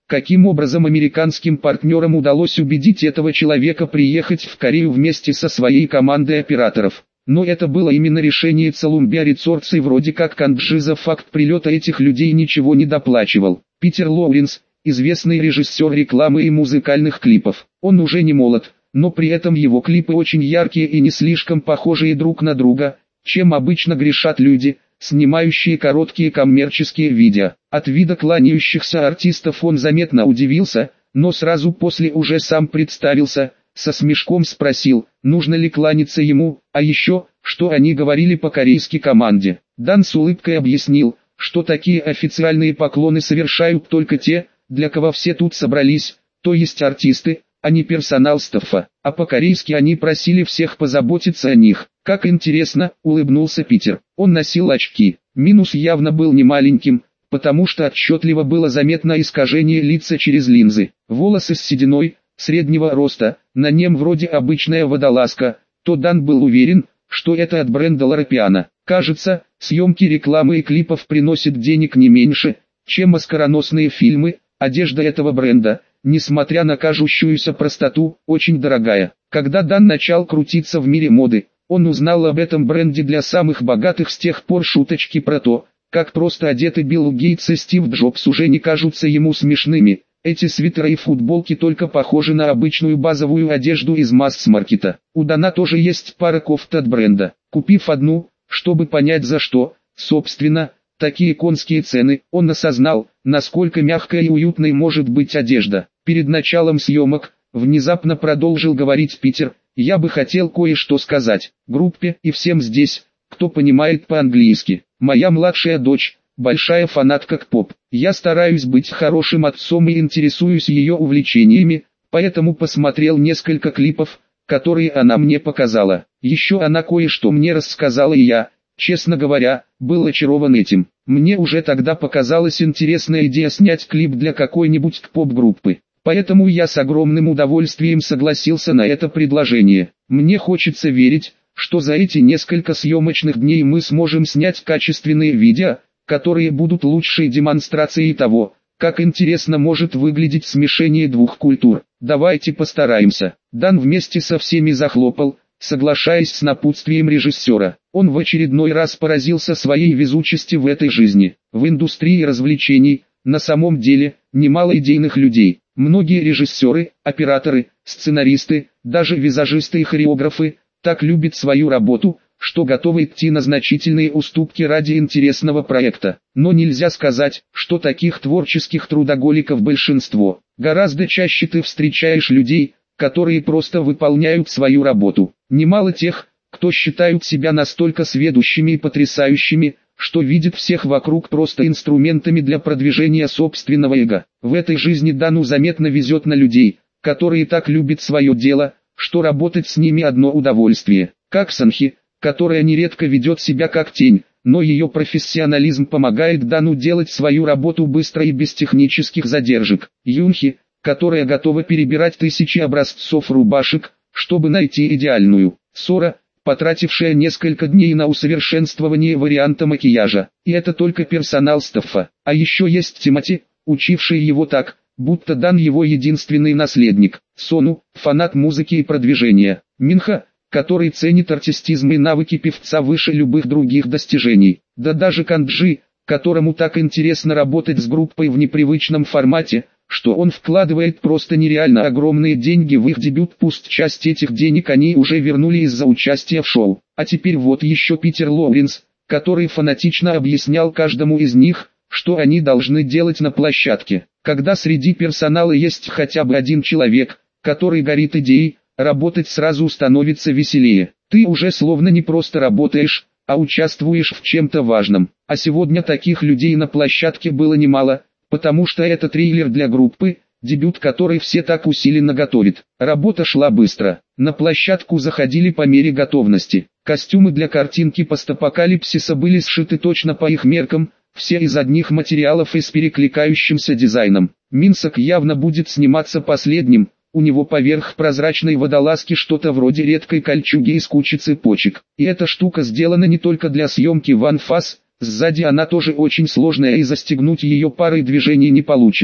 каким образом американским партнерам удалось убедить этого человека приехать в Корею вместе со своей командой операторов. Но это было именно решение Columbia Resorts, и вроде как Канджи за факт прилета этих людей ничего не доплачивал. Питер Лоуренс, известный режиссер рекламы и музыкальных клипов. Он уже не молод, но при этом его клипы очень яркие и не слишком похожие друг на друга, чем обычно грешат люди, снимающие короткие коммерческие видео. От вида кланяющихся артистов он заметно удивился, но сразу после уже сам представился, со смешком спросил, нужно ли кланяться ему, а еще, что они говорили по-корейски команде. Дан с улыбкой объяснил, что такие официальные поклоны совершают только те, для кого все тут собрались, то есть артисты, а не персонал стаффа, а по-корейски они просили всех позаботиться о них. Как интересно, улыбнулся Питер. Он носил очки. Минус явно был немаленьким, потому что отчетливо было заметно искажение лица через линзы. Волосы с сединой, среднего роста, на нем вроде обычная водолазка, то Дан был уверен, что это от бренда Лорапиано. Кажется, съемки рекламы и клипов приносят денег не меньше, чем оскароносные фильмы. Одежда этого бренда, несмотря на кажущуюся простоту, очень дорогая. Когда Дан начал крутиться в мире моды, он узнал об этом бренде для самых богатых. С тех пор шуточки про то, как просто одеты Билл Гейтс и Стив Джобс, уже не кажутся ему смешными. Эти свитеры и футболки только похожи на обычную базовую одежду из масс-маркета. У Дана тоже есть пара кофт от бренда. Купив одну, чтобы понять за что, собственно, такие конские цены, он осознал, насколько мягкой и уютной может быть одежда. Перед началом съемок, внезапно продолжил говорить Питер, я бы хотел кое-что сказать группе и всем здесь, кто понимает по-английски. Моя младшая дочь, большая фанатка К-поп. Я стараюсь быть хорошим отцом и интересуюсь ее увлечениями, поэтому посмотрел несколько клипов, которые она мне показала. Еще она кое-что мне рассказала, и я, честно говоря, был очарован этим. Мне уже тогда показалась интересная идея снять клип для какой-нибудь К-поп-группы. Поэтому я с огромным удовольствием согласился на это предложение. Мне хочется верить, что за эти несколько съемочных дней мы сможем снять качественные видео, которые будут лучшей демонстрацией того, как интересно может выглядеть смешение двух культур. Давайте постараемся. Дан вместе со всеми захлопал, соглашаясь с напутствием режиссера. Он в очередной раз поразился своей везучести в этой жизни. В индустрии развлечений, на самом деле, немало идейных людей. Многие режиссеры, операторы, сценаристы, даже визажисты и хореографы, так любят свою работу, что готовы идти на значительные уступки ради интересного проекта. Но нельзя сказать, что таких творческих трудоголиков большинство. Гораздо чаще ты встречаешь людей, которые просто выполняют свою работу. Немало тех, кто считают себя настолько сведущими и потрясающими, что видят всех вокруг просто инструментами для продвижения собственного эго. В этой жизни Дану заметно везет на людей, которые так любят свое дело, что работать с ними одно удовольствие. Как Санхи, которая нередко ведет себя как тень, но ее профессионализм помогает Дану делать свою работу быстро и без технических задержек. Юнхи, которая готова перебирать тысячи образцов рубашек, чтобы найти идеальную. Сора, потратившая несколько дней на усовершенствование варианта макияжа. И это только персонал стаффа. А еще есть Тимати, учивший его так, будто Дан его единственный наследник. Сону, фанат музыки и продвижения. Минха, который ценит артистизм и навыки певца выше любых других достижений. Да даже Канджи, которому так интересно работать с группой в непривычном формате, что он вкладывает просто нереально огромные деньги в их дебют. Пусть часть этих денег они уже вернули из-за участия в шоу. А теперь вот еще Питер Лоуренс, который фанатично объяснял каждому из них, что они должны делать на площадке. Когда среди персонала есть хотя бы один человек, который горит идеей, работать сразу становится веселее. Ты уже словно не просто работаешь, а участвуешь в чем-то важном. А сегодня таких людей на площадке было немало, потому что это трейлер для группы, дебют которой все так усиленно готовят. Работа шла быстро. На площадку заходили по мере готовности. Костюмы для картинки постапокалипсиса были сшиты точно по их меркам, все из одних материалов и с перекликающимся дизайном. Минсок явно будет сниматься последним. У него поверх прозрачной водолазки что-то вроде редкой кольчуги из кучи цепочек. И эта штука сделана не только для съемки в анфас, сзади она тоже очень сложная и застегнуть ее парой движений не получится.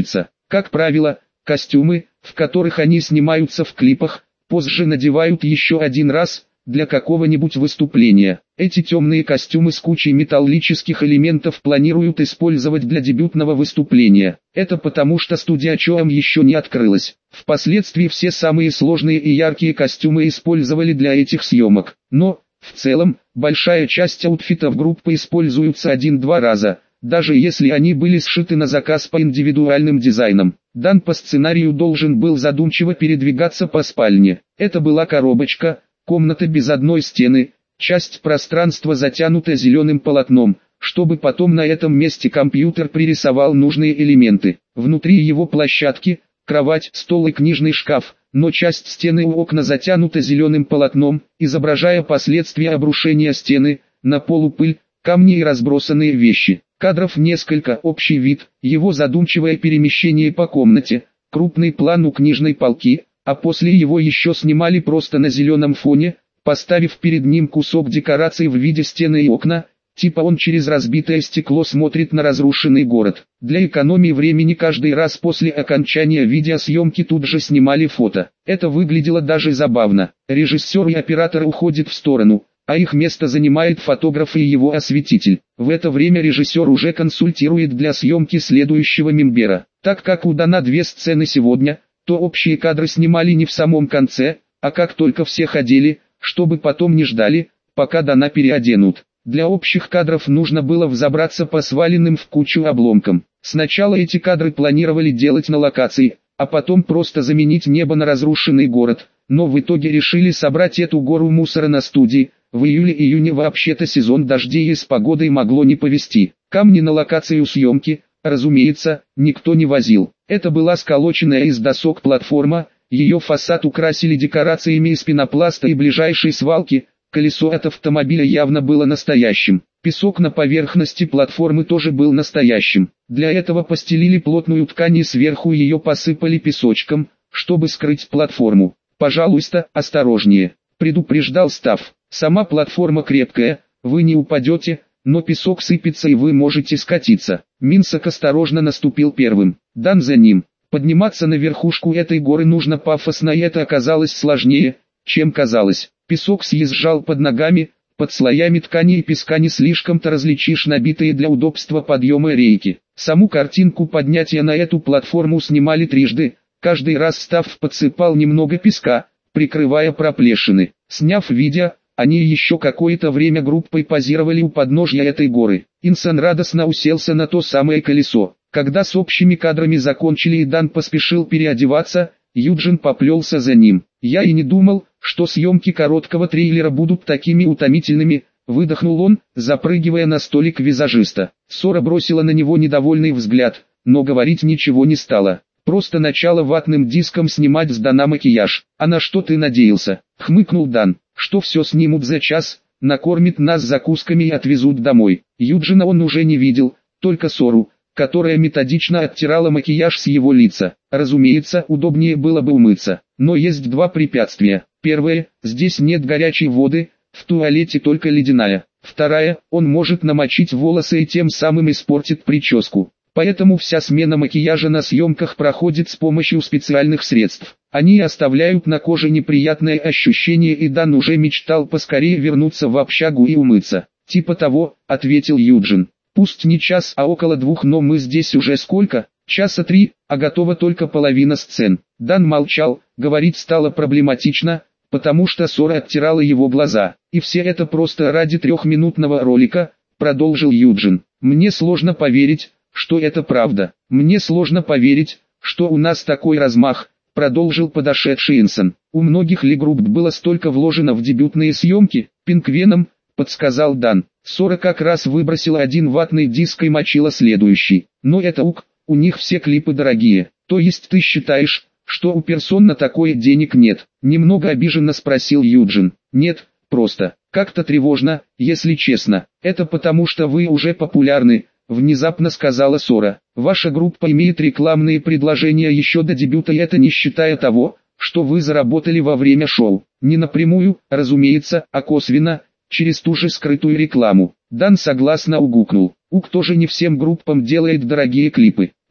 Как правило, костюмы, в которых они снимаются в клипах, позже надевают еще один раз, для какого-нибудь выступления. Эти темные костюмы с кучей металлических элементов планируют использовать для дебютного выступления. Это потому что студия Choam еще не открылась. Впоследствии все самые сложные и яркие костюмы использовали для этих съемок. Но, в целом, большая часть аутфитов группы используются один-два раза, даже если они были сшиты на заказ по индивидуальным дизайнам. Дан по сценарию должен был задумчиво передвигаться по спальне. Это была коробочка, комната без одной стены, часть пространства затянута зеленым полотном, чтобы потом на этом месте компьютер пририсовал нужные элементы. Внутри его площадки, кровать, стол и книжный шкаф, но часть стены у окна затянута зеленым полотном, изображая последствия обрушения стены, на полу пыль, камни и разбросанные вещи. Кадров несколько, общий вид, его задумчивое перемещение по комнате, крупный план у книжной полки, а после его еще снимали просто на зеленом фоне, поставив перед ним кусок декорации в виде стены и окна, типа он через разбитое стекло смотрит на разрушенный город. Для экономии времени каждый раз после окончания видеосъемки тут же снимали фото. Это выглядело даже забавно. Режиссер и оператор уходят в сторону, а их место занимает фотограф и его осветитель. В это время режиссер уже консультирует для съемки следующего мембера. Так как у Дана две сцены сегодня, то общие кадры снимали не в самом конце, а как только всех одели, чтобы потом не ждали, пока Дана переоденут. Для общих кадров нужно было взобраться по сваленным в кучу обломкам. Сначала эти кадры планировали делать на локации, а потом просто заменить небо на разрушенный город, но в итоге решили собрать эту гору мусора на студии. В июле-июне вообще-то сезон дождей и с погодой могло не повезти. Камни на локацию съемки, разумеется, никто не возил. Это была сколоченная из досок платформа, ее фасад украсили декорациями из пенопласта и ближайшей свалки, колесо от автомобиля явно было настоящим. Песок на поверхности платформы тоже был настоящим. Для этого постелили плотную ткань и сверху ее посыпали песочком, чтобы скрыть платформу. «Пожалуйста, осторожнее», — предупреждал Став. «Сама платформа крепкая, вы не упадете, но песок сыпется и вы можете скатиться». Минсок осторожно наступил первым. Дан за ним. Подниматься на верхушку этой горы нужно пафосно, и это оказалось сложнее, чем казалось. Песок съезжал под ногами, под слоями ткани и песка не слишком-то различишь набитые для удобства подъема рейки. Саму картинку поднятия на эту платформу снимали трижды, каждый раз Став подсыпал немного песка, прикрывая проплешины. Сняв видео, они еще какое-то время группой позировали у подножья этой горы. Инсон радостно уселся на то самое колесо. Когда с общими кадрами закончили и Дан поспешил переодеваться, Юджин поплелся за ним. «Я и не думал, что съемки короткого трейлера будут такими утомительными», — выдохнул он, запрыгивая на столик визажиста. Сора бросила на него недовольный взгляд, но говорить ничего не стала. «Просто начало ватным диском снимать с Дана макияж. А на что ты надеялся?» — хмыкнул Дан. «Что все снимут за час, накормят нас закусками и отвезут домой». Юджина он уже не видел, только Сору, которая методично оттирала макияж с его лица. Разумеется, удобнее было бы умыться. Но есть два препятствия. Первое, здесь нет горячей воды, в туалете только ледяная. Вторая, он может намочить волосы и тем самым испортит прическу. Поэтому вся смена макияжа на съемках проходит с помощью специальных средств. Они оставляют на коже неприятное ощущение, и Дан уже мечтал поскорее вернуться в общагу и умыться. «Типа того», — ответил Юджин. «Пусть не час, а около двух, но мы здесь уже сколько? Часа три, а готова только половина сцен». Дан молчал, говорить стало проблематично, потому что Сора оттирала его глаза. «И все это просто ради трехминутного ролика», — продолжил Юджин. «Мне сложно поверить, что это правда. Мне сложно поверить, что у нас такой размах», — продолжил подошедший Инсон. «У многих ли групп было столько вложено в дебютные съемки?» «Пинквеном», — подсказал Дан. Сора как раз выбросила один ватный диск и мочила следующий. «Но это ук, у них все клипы дорогие. То есть ты считаешь, что у персон на такое денег нет?» Немного обиженно спросил Юджин. «Нет, просто, как-то тревожно, если честно. Это потому что вы уже популярны», — внезапно сказала Сора. «Ваша группа имеет рекламные предложения еще до дебюта, и это не считая того, что вы заработали во время шоу. Не напрямую, разумеется, а косвенно, через ту же скрытую рекламу». Дан согласно угукнул. «Ук тоже не всем группам делает дорогие клипы.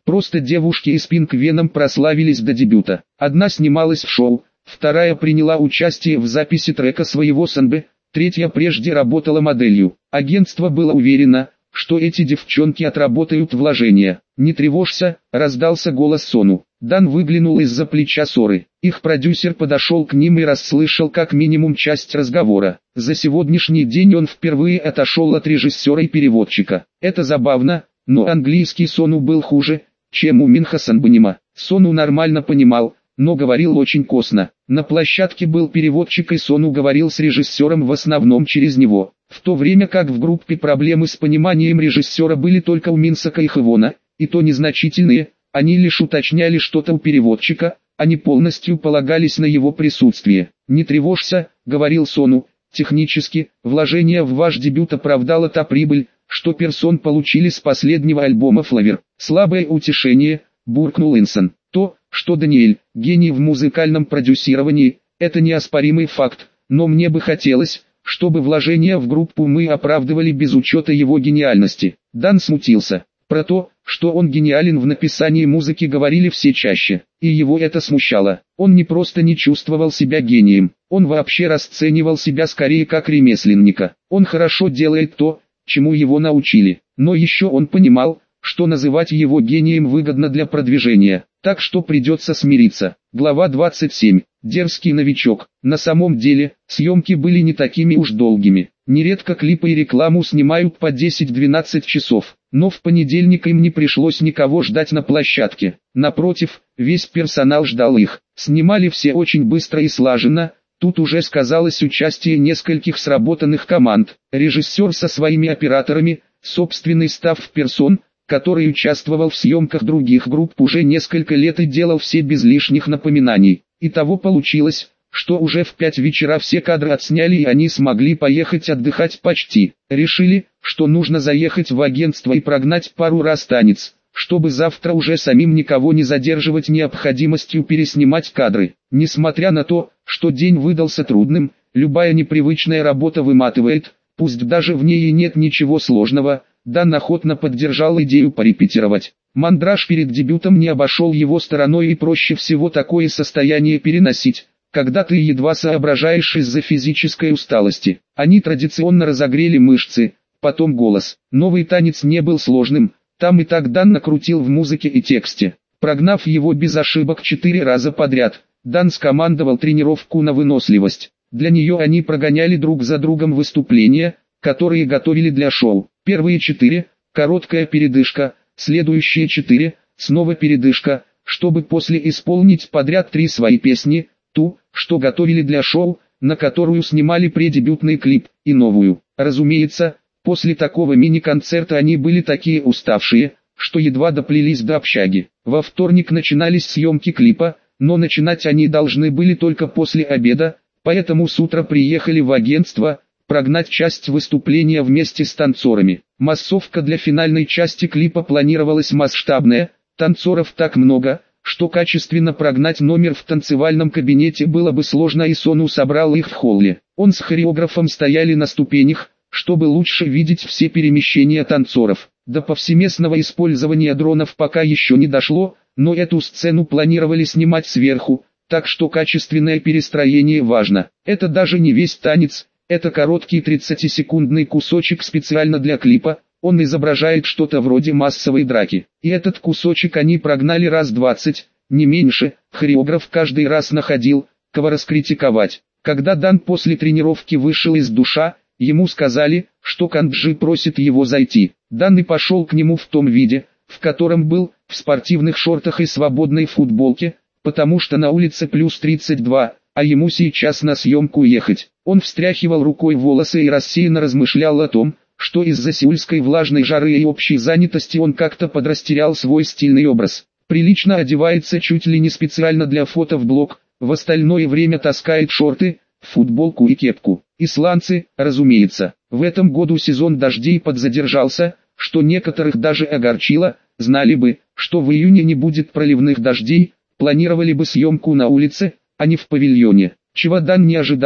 Просто девушки из Pink Venom прославились до дебюта. Одна снималась в шоу, вторая приняла участие в записи трека своего Санбэ, третья прежде работала моделью. Агентство было уверено, что эти девчонки отработают вложения. «Не тревожься», — раздался голос Сону. Дан выглянул из-за плеча Соры. Их продюсер подошел к ним и расслышал как минимум часть разговора. За сегодняшний день он впервые отошел от режиссера и переводчика. Это забавно, но английский Сону был хуже, чем у Минха Санбэнима. Сону нормально понимал, но говорил очень косно. На площадке был переводчик, и Сону говорил с режиссером в основном через него. В то время как в группе проблемы с пониманием режиссера были только у Минсака и Хэвона, и то незначительные, они лишь уточняли что-то у переводчика, они полностью полагались на его присутствие. «Не тревожься», — говорил Сону, — «технически, вложение в ваш дебют оправдало та прибыль, что персон получили с последнего альбома Флавер». «Слабое утешение», — буркнул Инсон. «То, что Даниэль, гений в музыкальном продюсировании, это неоспоримый факт, но мне бы хотелось, чтобы вложения в группу мы оправдывали без учета его гениальности». Дан смутился. Про то, что он гениален в написании музыки, говорили все чаще, и его это смущало. Он не просто не чувствовал себя гением, он вообще расценивал себя скорее как ремесленника. Он хорошо делает то, чему его научили, но еще он понимал, что называть его гением выгодно для продвижения, так что придется смириться. Глава двадцать семь. Дерзкий новичок. На самом деле, съемки были не такими уж долгими. Нередко клипы и рекламу снимают по десять-двенадцать часов, но в понедельник им не пришлось никого ждать на площадке. Напротив, весь персонал ждал их. Снимали все очень быстро и слаженно. Тут уже сказалось участие нескольких сработанных команд. Режиссер со своими операторами, собственный став персон, который участвовал в съемках других групп уже несколько лет и делал все без лишних напоминаний. Итого получилось, что уже в пять вечера все кадры отсняли, и они смогли поехать отдыхать почти. Решили, что нужно заехать в агентство и прогнать пару раз танец, чтобы завтра уже самим никого не задерживать необходимостью переснимать кадры. Несмотря на то, что день выдался трудным, любая непривычная работа выматывает, пусть даже в ней и нет ничего сложного. Дан охотно поддержал идею порепетировать. Мандраж перед дебютом не обошел его стороной, и проще всего такое состояние переносить, когда ты едва соображаешь из-за физической усталости. Они традиционно разогрели мышцы, потом голос. Новый танец не был сложным, там и так Дан накрутил в музыке и тексте. Прогнав его без ошибок четыре раза подряд, Дан скомандовал тренировку на выносливость. Для нее они прогоняли друг за другом выступления, которые готовили для шоу. Первые четыре – короткая передышка, следующие четыре – снова передышка, чтобы после исполнить подряд три свои песни, ту, что готовили для шоу, на которую снимали преддебютный клип, и новую. Разумеется, после такого мини-концерта они были такие уставшие, что едва доплелись до общаги. Во вторник начинались съемки клипа, но начинать они должны были только после обеда, поэтому с утра приехали в агентство, прогнать часть выступления вместе с танцорами. Массовка для финальной части клипа планировалась масштабная, танцоров так много, что качественно прогнать номер в танцевальном кабинете было бы сложно, и Сону собрал их в холле. Он с хореографом стояли на ступенях, чтобы лучше видеть все перемещения танцоров. До повсеместного использования дронов пока еще не дошло, но эту сцену планировали снимать сверху, так что качественное перестроение важно. Это даже не весь танец. Это короткий тридцатисекундный кусочек специально для клипа, он изображает что-то вроде массовой драки. И этот кусочек они прогнали раз двадцать, не меньше, хореограф каждый раз находил, кого раскритиковать. Когда Дан после тренировки вышел из душа, ему сказали, что Канджи просит его зайти. Дан и пошел к нему в том виде, в котором был, в спортивных шортах и свободной футболке, потому что на улице плюс тридцать два, а ему сейчас на съемку ехать. Он встряхивал рукой волосы и рассеянно размышлял о том, что из-за сеульской влажной жары и общей занятости он как-то подрастерял свой стильный образ. Прилично одевается чуть ли не специально для фото в блог, в остальное время таскает шорты, футболку и кепку. Исландцы, разумеется. В этом году сезон дождей подзадержался, что некоторых даже огорчило. Знали бы, что в июне не будет проливных дождей, планировали бы съемку на улице, а не в павильоне. Чего Дан не ожидал,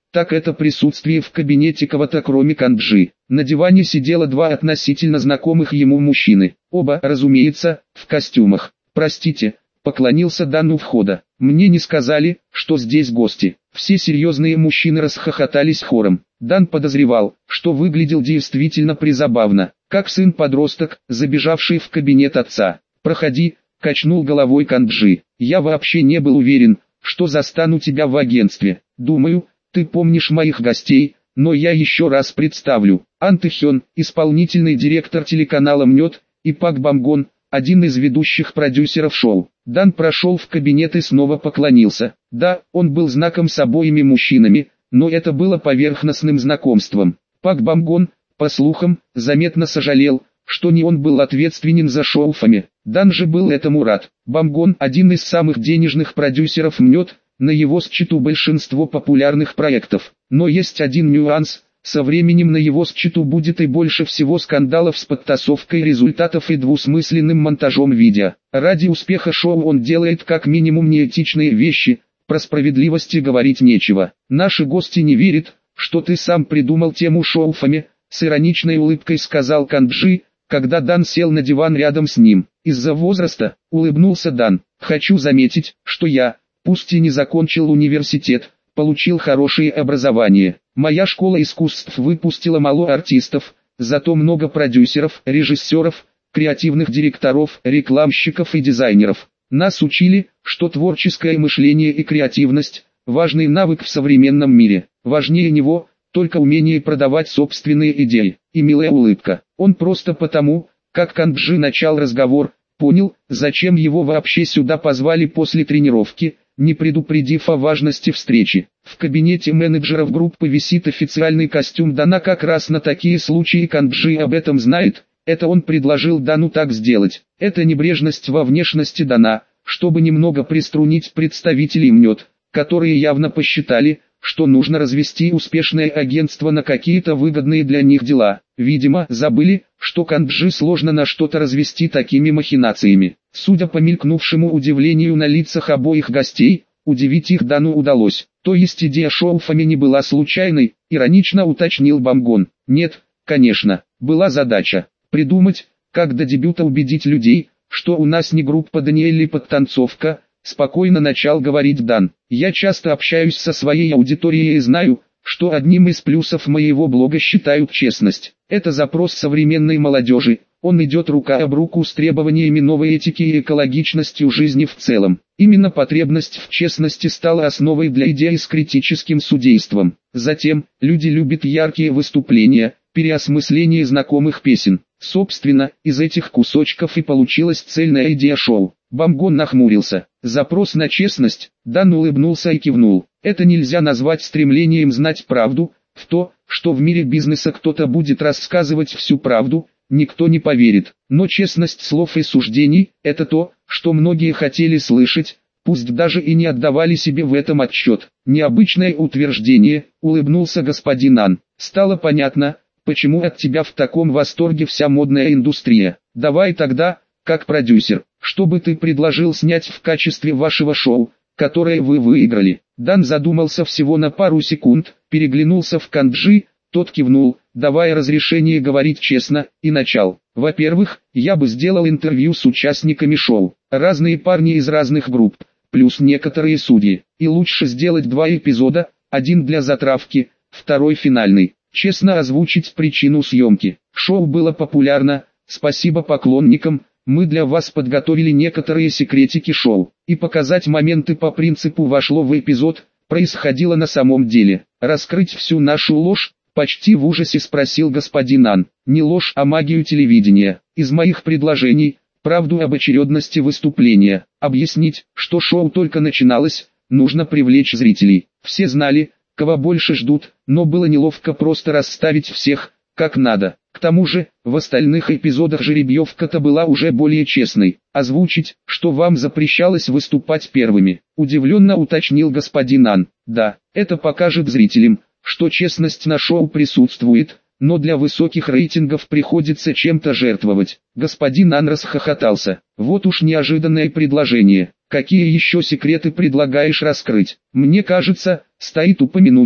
так это присутствие в кабинете кого-то кроме Канджи. На диване сидело два относительно знакомых ему мужчины, оба, разумеется, в костюмах. «Простите», — поклонился Дан у входа, — «мне не сказали, что здесь гости». Все серьезные мужчины расхохотались хором. Дан подозревал, что выглядел действительно призабавно, как сын-подросток, забежавший в кабинет отца. «Проходи», — качнул головой Канджи, — «я вообще не был уверен, что застану тебя в агентстве. Думаю, ты помнишь моих гостей, но я еще раз представлю. Ан Тэ-хён, исполнительный директор телеканала МНЕТ, и Пак Бамгон, один из ведущих продюсеров шоу». Дан прошел в кабинет и снова поклонился. Да, он был знаком с обоими мужчинами, но это было поверхностным знакомством. Пак Бамгон, по слухам, заметно сожалел, что не он был ответственен за шоу Фами. Дан же был этому рад. Бамгон – один из самых денежных продюсеров МНЕТ, на его счету большинство популярных проектов. Но есть один нюанс – со временем на его счету будет и больше всего скандалов с подтасовкой результатов и двусмысленным монтажом видео. Ради успеха шоу он делает как минимум неэтичные вещи, про справедливости говорить нечего. Наши гости не верят, что ты сам придумал тему шоу Фами, с ироничной улыбкой сказал Канджи, когда Дан сел на диван рядом с ним. Из-за возраста, улыбнулся Дан, хочу заметить, что я, пусть и не закончил университет, получил хорошее образование. Моя школа искусств выпустила мало артистов, зато много продюсеров, режиссеров, креативных директоров, рекламщиков и дизайнеров. Нас учили, что творческое мышление и креативность – важный навык в современном мире. Важнее него – только умение продавать собственные идеи. И милая улыбка. Он просто потому, как Канджи начал разговор, понял, зачем его вообще сюда позвали после тренировки, не предупредив о важности встречи. В кабинете менеджеров группы висит официальный костюм Дана как раз на такие случаи. Канджи об этом знает, это он предложил Дану так сделать. Это небрежность во внешности Дана, чтобы немного приструнить представителей МНЕТ, которые явно посчитали, что нужно развести успешное агентство на какие-то выгодные для них дела. Видимо, забыли, что Канджи сложно на что-то развести такими махинациями. Судя по мелькнувшему удивлению на лицах обоих гостей, удивить их Дану удалось. То есть идея шоу Фами не была случайной, иронично уточнил Бамгон. Нет, конечно, была задача придумать, как до дебюта убедить людей, что у нас не группа Даниэль подтанцовка, спокойно начал говорить Дан. Я часто общаюсь со своей аудиторией и знаю, что одним из плюсов моего блога считают честность. Это запрос современной молодежи, он идет рука об руку с требованиями новой этики и экологичностью жизни в целом. Именно потребность в честности стала основой для идеи с критическим судейством. Затем, люди любят яркие выступления, переосмысление знакомых песен. Собственно, из этих кусочков и получилась цельная идея шоу. Бамгон нахмурился. Запрос на честность, Дан улыбнулся и кивнул. Это нельзя назвать стремлением знать правду. В то, что в мире бизнеса кто-то будет рассказывать всю правду, никто не поверит. Но честность слов и суждений – это то, что многие хотели слышать, пусть даже и не отдавали себе в этом отчет. Необычное утверждение, улыбнулся господин Ан. Стало понятно, почему от тебя в таком восторге вся модная индустрия. Давай тогда, как продюсер, что бы ты предложил снять в качестве вашего шоу, которое вы выиграли? Дан задумался всего на пару секунд, переглянулся в Канджи, тот кивнул, давая разрешение говорить честно, и начал. Во-первых, я бы сделал интервью с участниками шоу, разные парни из разных групп, плюс некоторые судьи, и лучше сделать два эпизода, один для затравки, второй финальный. Честно озвучить причину съемки. Шоу было популярно, спасибо поклонникам, мы для вас подготовили некоторые секретики шоу. И показать моменты по принципу вошло в эпизод, происходило на самом деле. Раскрыть всю нашу ложь, почти в ужасе спросил господин Ан. Не ложь, а магию телевидения. Из моих предложений, правду об очередности выступления. Объяснить, что шоу только начиналось, нужно привлечь зрителей. Все знали, кого больше ждут, но было неловко просто расставить всех, как надо. К тому же, в остальных эпизодах жеребьевка-то была уже более честной. Озвучить, что вам запрещалось выступать первыми, удивленно уточнил господин Ан. Да, это покажет зрителям, что честность на шоу присутствует, но для высоких рейтингов приходится чем-то жертвовать. Господин Ан расхохотался. Вот уж неожиданное предложение. Какие еще секреты предлагаешь раскрыть? Мне кажется, стоит упомянуть,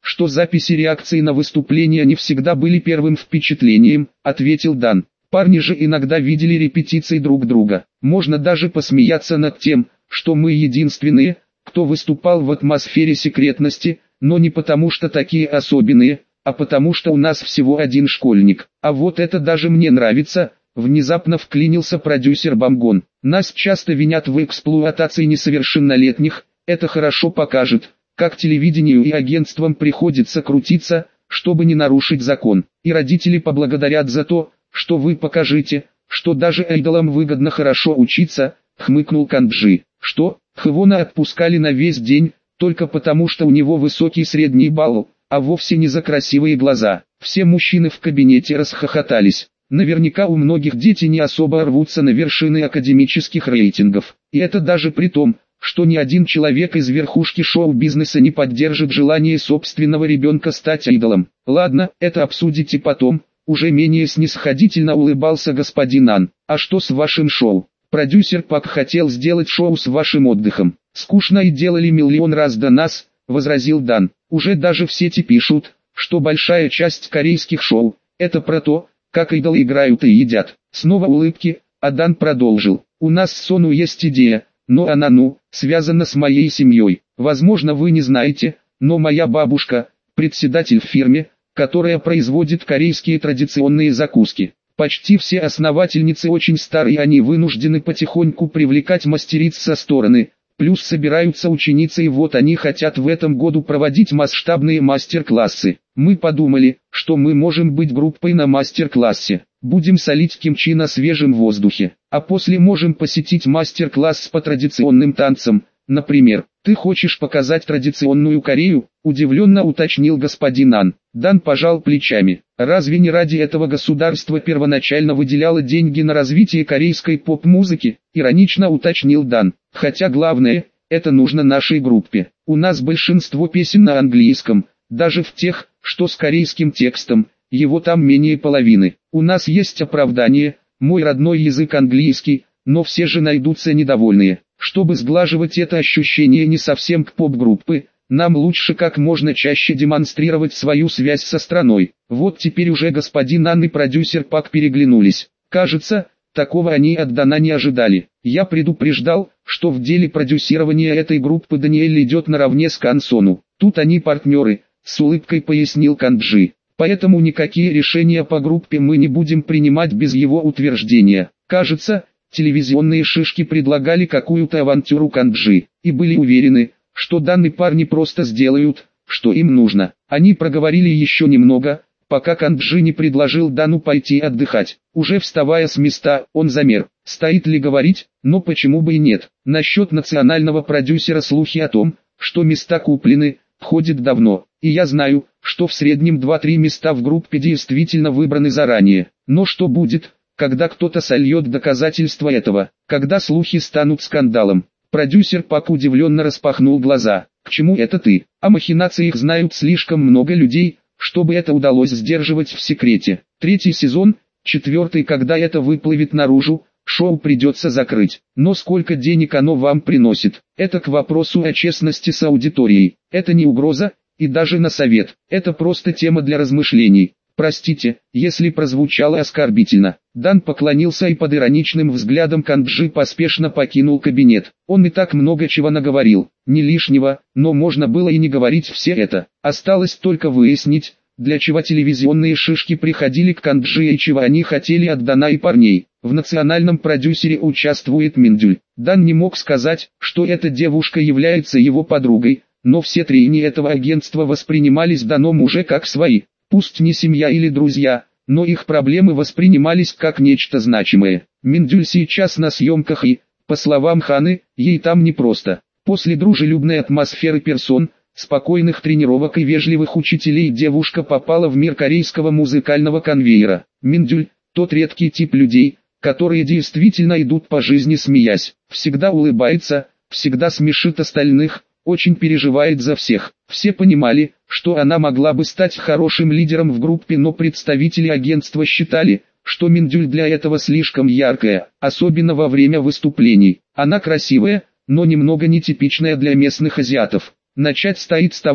что записи реакции на выступления не всегда были первым впечатлением, ответил Дан. Парни же иногда видели репетиции друг друга. Можно даже посмеяться над тем, что мы единственные, кто выступал в атмосфере секретности, но не потому что такие особенные, а потому что у нас всего один школьник. А вот это даже мне нравится, внезапно вклинился продюсер Бамгон. Нас часто винят в эксплуатации несовершеннолетних, это хорошо покажет, как телевидению и агентствам приходится крутиться, чтобы не нарушить закон. И родители поблагодарят за то, что вы покажете, что даже айдолам выгодно хорошо учиться, хмыкнул Канджи. Что, Хвона отпускали на весь день, только потому что у него высокий средний балл, а вовсе не за красивые глаза. Все мужчины в кабинете расхохотались. Наверняка у многих дети не особо рвутся на вершины академических рейтингов. И это даже при том, что ни один человек из верхушки шоу-бизнеса не поддержит желание собственного ребенка стать айдолом. Ладно, это обсудите потом. Уже менее снисходительно улыбался господин Ан. А что с вашим шоу? Продюсер Пак хотел сделать шоу с вашим отдыхом. Скучно и делали миллион раз до нас, возразил Дан. Уже даже в сети пишут, что большая часть корейских шоу – это про то, как идолы играют и едят. Снова улыбки, а Дан продолжил. У нас с Сону есть идея, но она ну, связана с моей семьей. Возможно вы не знаете, но моя бабушка – председатель в фирме, которая производит корейские традиционные закуски. Почти все основательницы очень старые, они вынуждены потихоньку привлекать мастериц со стороны, плюс собираются ученицы и вот они хотят в этом году проводить масштабные мастер-классы. Мы подумали, что мы можем быть группой на мастер-классе. Будем солить кимчи на свежем воздухе, а после можем посетить мастер-класс по традиционным танцам. Например, ты хочешь показать традиционную Корею? Удивленно уточнил господин Ан. Дан пожал плечами. Разве не ради этого государство первоначально выделяло деньги на развитие корейской поп-музыки? Иронично уточнил Дан. Хотя главное, это нужно нашей группе. У нас большинство песен на английском, даже в тех, что с корейским текстом, его там менее половины. У нас есть оправдание, мой родной язык английский, но все же найдутся недовольные. Чтобы сглаживать это ощущение не совсем к поп-группы, нам лучше как можно чаще демонстрировать свою связь со страной. Вот теперь уже господин Ан и продюсер Пак переглянулись. Кажется, такого они от Дана не ожидали. Я предупреждал, что в деле продюсирования этой группы Даниэль идет наравне с Кан Сону. Тут они партнеры, с улыбкой пояснил Канджи. Поэтому никакие решения по группе мы не будем принимать без его утверждения. Кажется, телевизионные шишки предлагали какую-то авантюру Канджи, и были уверены, что данные парни просто сделают, что им нужно. Они проговорили еще немного, пока Канджи не предложил Дану пойти отдыхать. Уже вставая с места, он замер. Стоит ли говорить, но почему бы и нет. Насчет национального продюсера слухи о том, что места куплены, ходит давно. И я знаю, что в среднем два-три места в группе действительно выбраны заранее. Но что будет, когда кто-то сольет доказательства этого, когда слухи станут скандалом? Продюсер Пак удивленно распахнул глаза. К чему это ты? О махинациях знают слишком много людей, чтобы это удалось сдерживать в секрете. Третий сезон, четвертый, когда это выплывет наружу, шоу придется закрыть. Но сколько денег оно вам приносит? Это к вопросу о честности с аудиторией. Это не угроза, и даже на совет. Это просто тема для размышлений. Простите, если прозвучало оскорбительно. Дан поклонился и под ироничным взглядом Канджи поспешно покинул кабинет. Он и так много чего наговорил, не лишнего, но можно было и не говорить все это. Осталось только выяснить, для чего телевизионные шишки приходили к Канджи и чего они хотели от Дана и парней. В национальном продюсере участвует Миндюль. Дан не мог сказать, что эта девушка является его подругой, но все трени этого агентства воспринимались Даном уже как свои. Пусть не семья или друзья, но их проблемы воспринимались как нечто значимое. Миндюль сейчас на съемках и, по словам Ханы, ей там непросто. После дружелюбной атмосферы персон, спокойных тренировок и вежливых учителей девушка попала в мир корейского музыкального конвейера. Миндюль – тот редкий тип людей, которые действительно идут по жизни смеясь, всегда улыбается, всегда смешит остальных, очень переживает за всех. Все понимали, что она могла бы стать хорошим лидером в группе, но представители агентства считали, что Миндюль для этого слишком яркая, особенно во время выступлений. Она красивая, но немного нетипичная для местных азиатов. Начать стоит с того,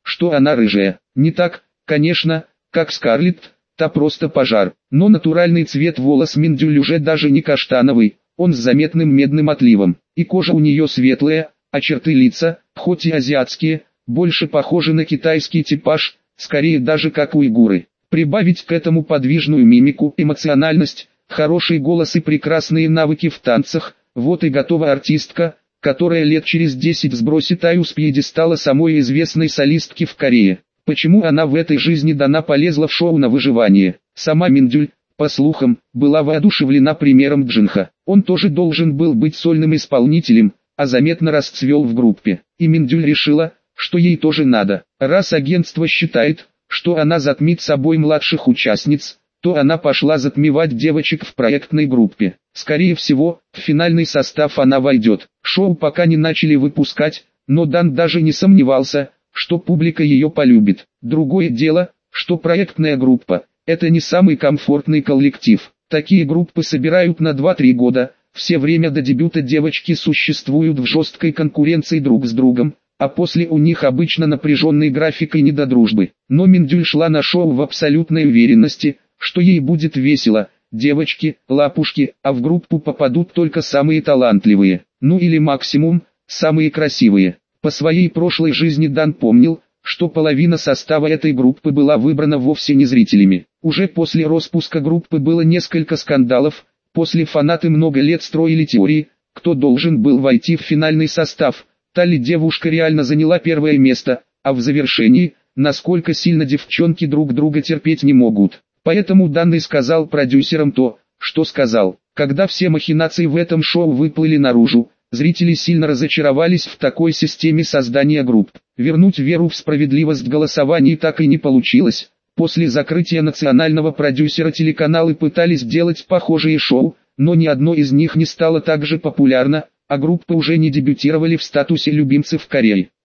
что она рыжая. Не так, конечно, как Скарлетт, та просто пожар. Но натуральный цвет волос Миндюль уже даже не каштановый, он с заметным медным отливом. И кожа у нее светлая, а черты лица, хоть и азиатские, больше похожи на китайский типаж, скорее даже как уйгуры. Прибавить к этому подвижную мимику, эмоциональность, хороший голос и прекрасные навыки в танцах, вот и готова артистка, которая лет через десять сбросит Аю с пьедестала самой известной солистки в Корее. Почему она в этой жизни дана полезла в шоу на выживание? Сама Миндюль, по слухам, была воодушевлена примером Джинха. Он тоже должен был быть сольным исполнителем, а заметно расцвел в группе. И Миндюль решила, что ей тоже надо. Раз агентство считает, что она затмит собой младших участниц, то она пошла затмевать девочек в проектной группе. Скорее всего, в финальный состав она войдет. Шоу пока не начали выпускать, но Дан даже не сомневался, что публика ее полюбит. Другое дело, что проектная группа – это не самый комфортный коллектив. Такие группы собирают на два-три года, все время до дебюта девочки существуют в жесткой конкуренции друг с другом, а после у них обычно напряженный график и не до дружбы. Но Миндюль шла на шоу в абсолютной уверенности, что ей будет весело. Девочки, лапушки, а в группу попадут только самые талантливые, ну или максимум, самые красивые. По своей прошлой жизни Дан помнил, что половина состава этой группы была выбрана вовсе не зрителями. Уже после распуска группы было несколько скандалов, после фанаты много лет строили теории, кто должен был войти в финальный состав. Та ли девушка реально заняла первое место, а в завершении, насколько сильно девчонки друг друга терпеть не могут. Поэтому Дан и сказал продюсерам то, что сказал. Когда все махинации в этом шоу выплыли наружу, зрители сильно разочаровались в такой системе создания групп. Вернуть веру в справедливость голосований так и не получилось. После закрытия национального продюсера телеканалы пытались делать похожие шоу, но ни одно из них не стало так же популярно, а группы уже не дебютировали в статусе любимцев Кореи.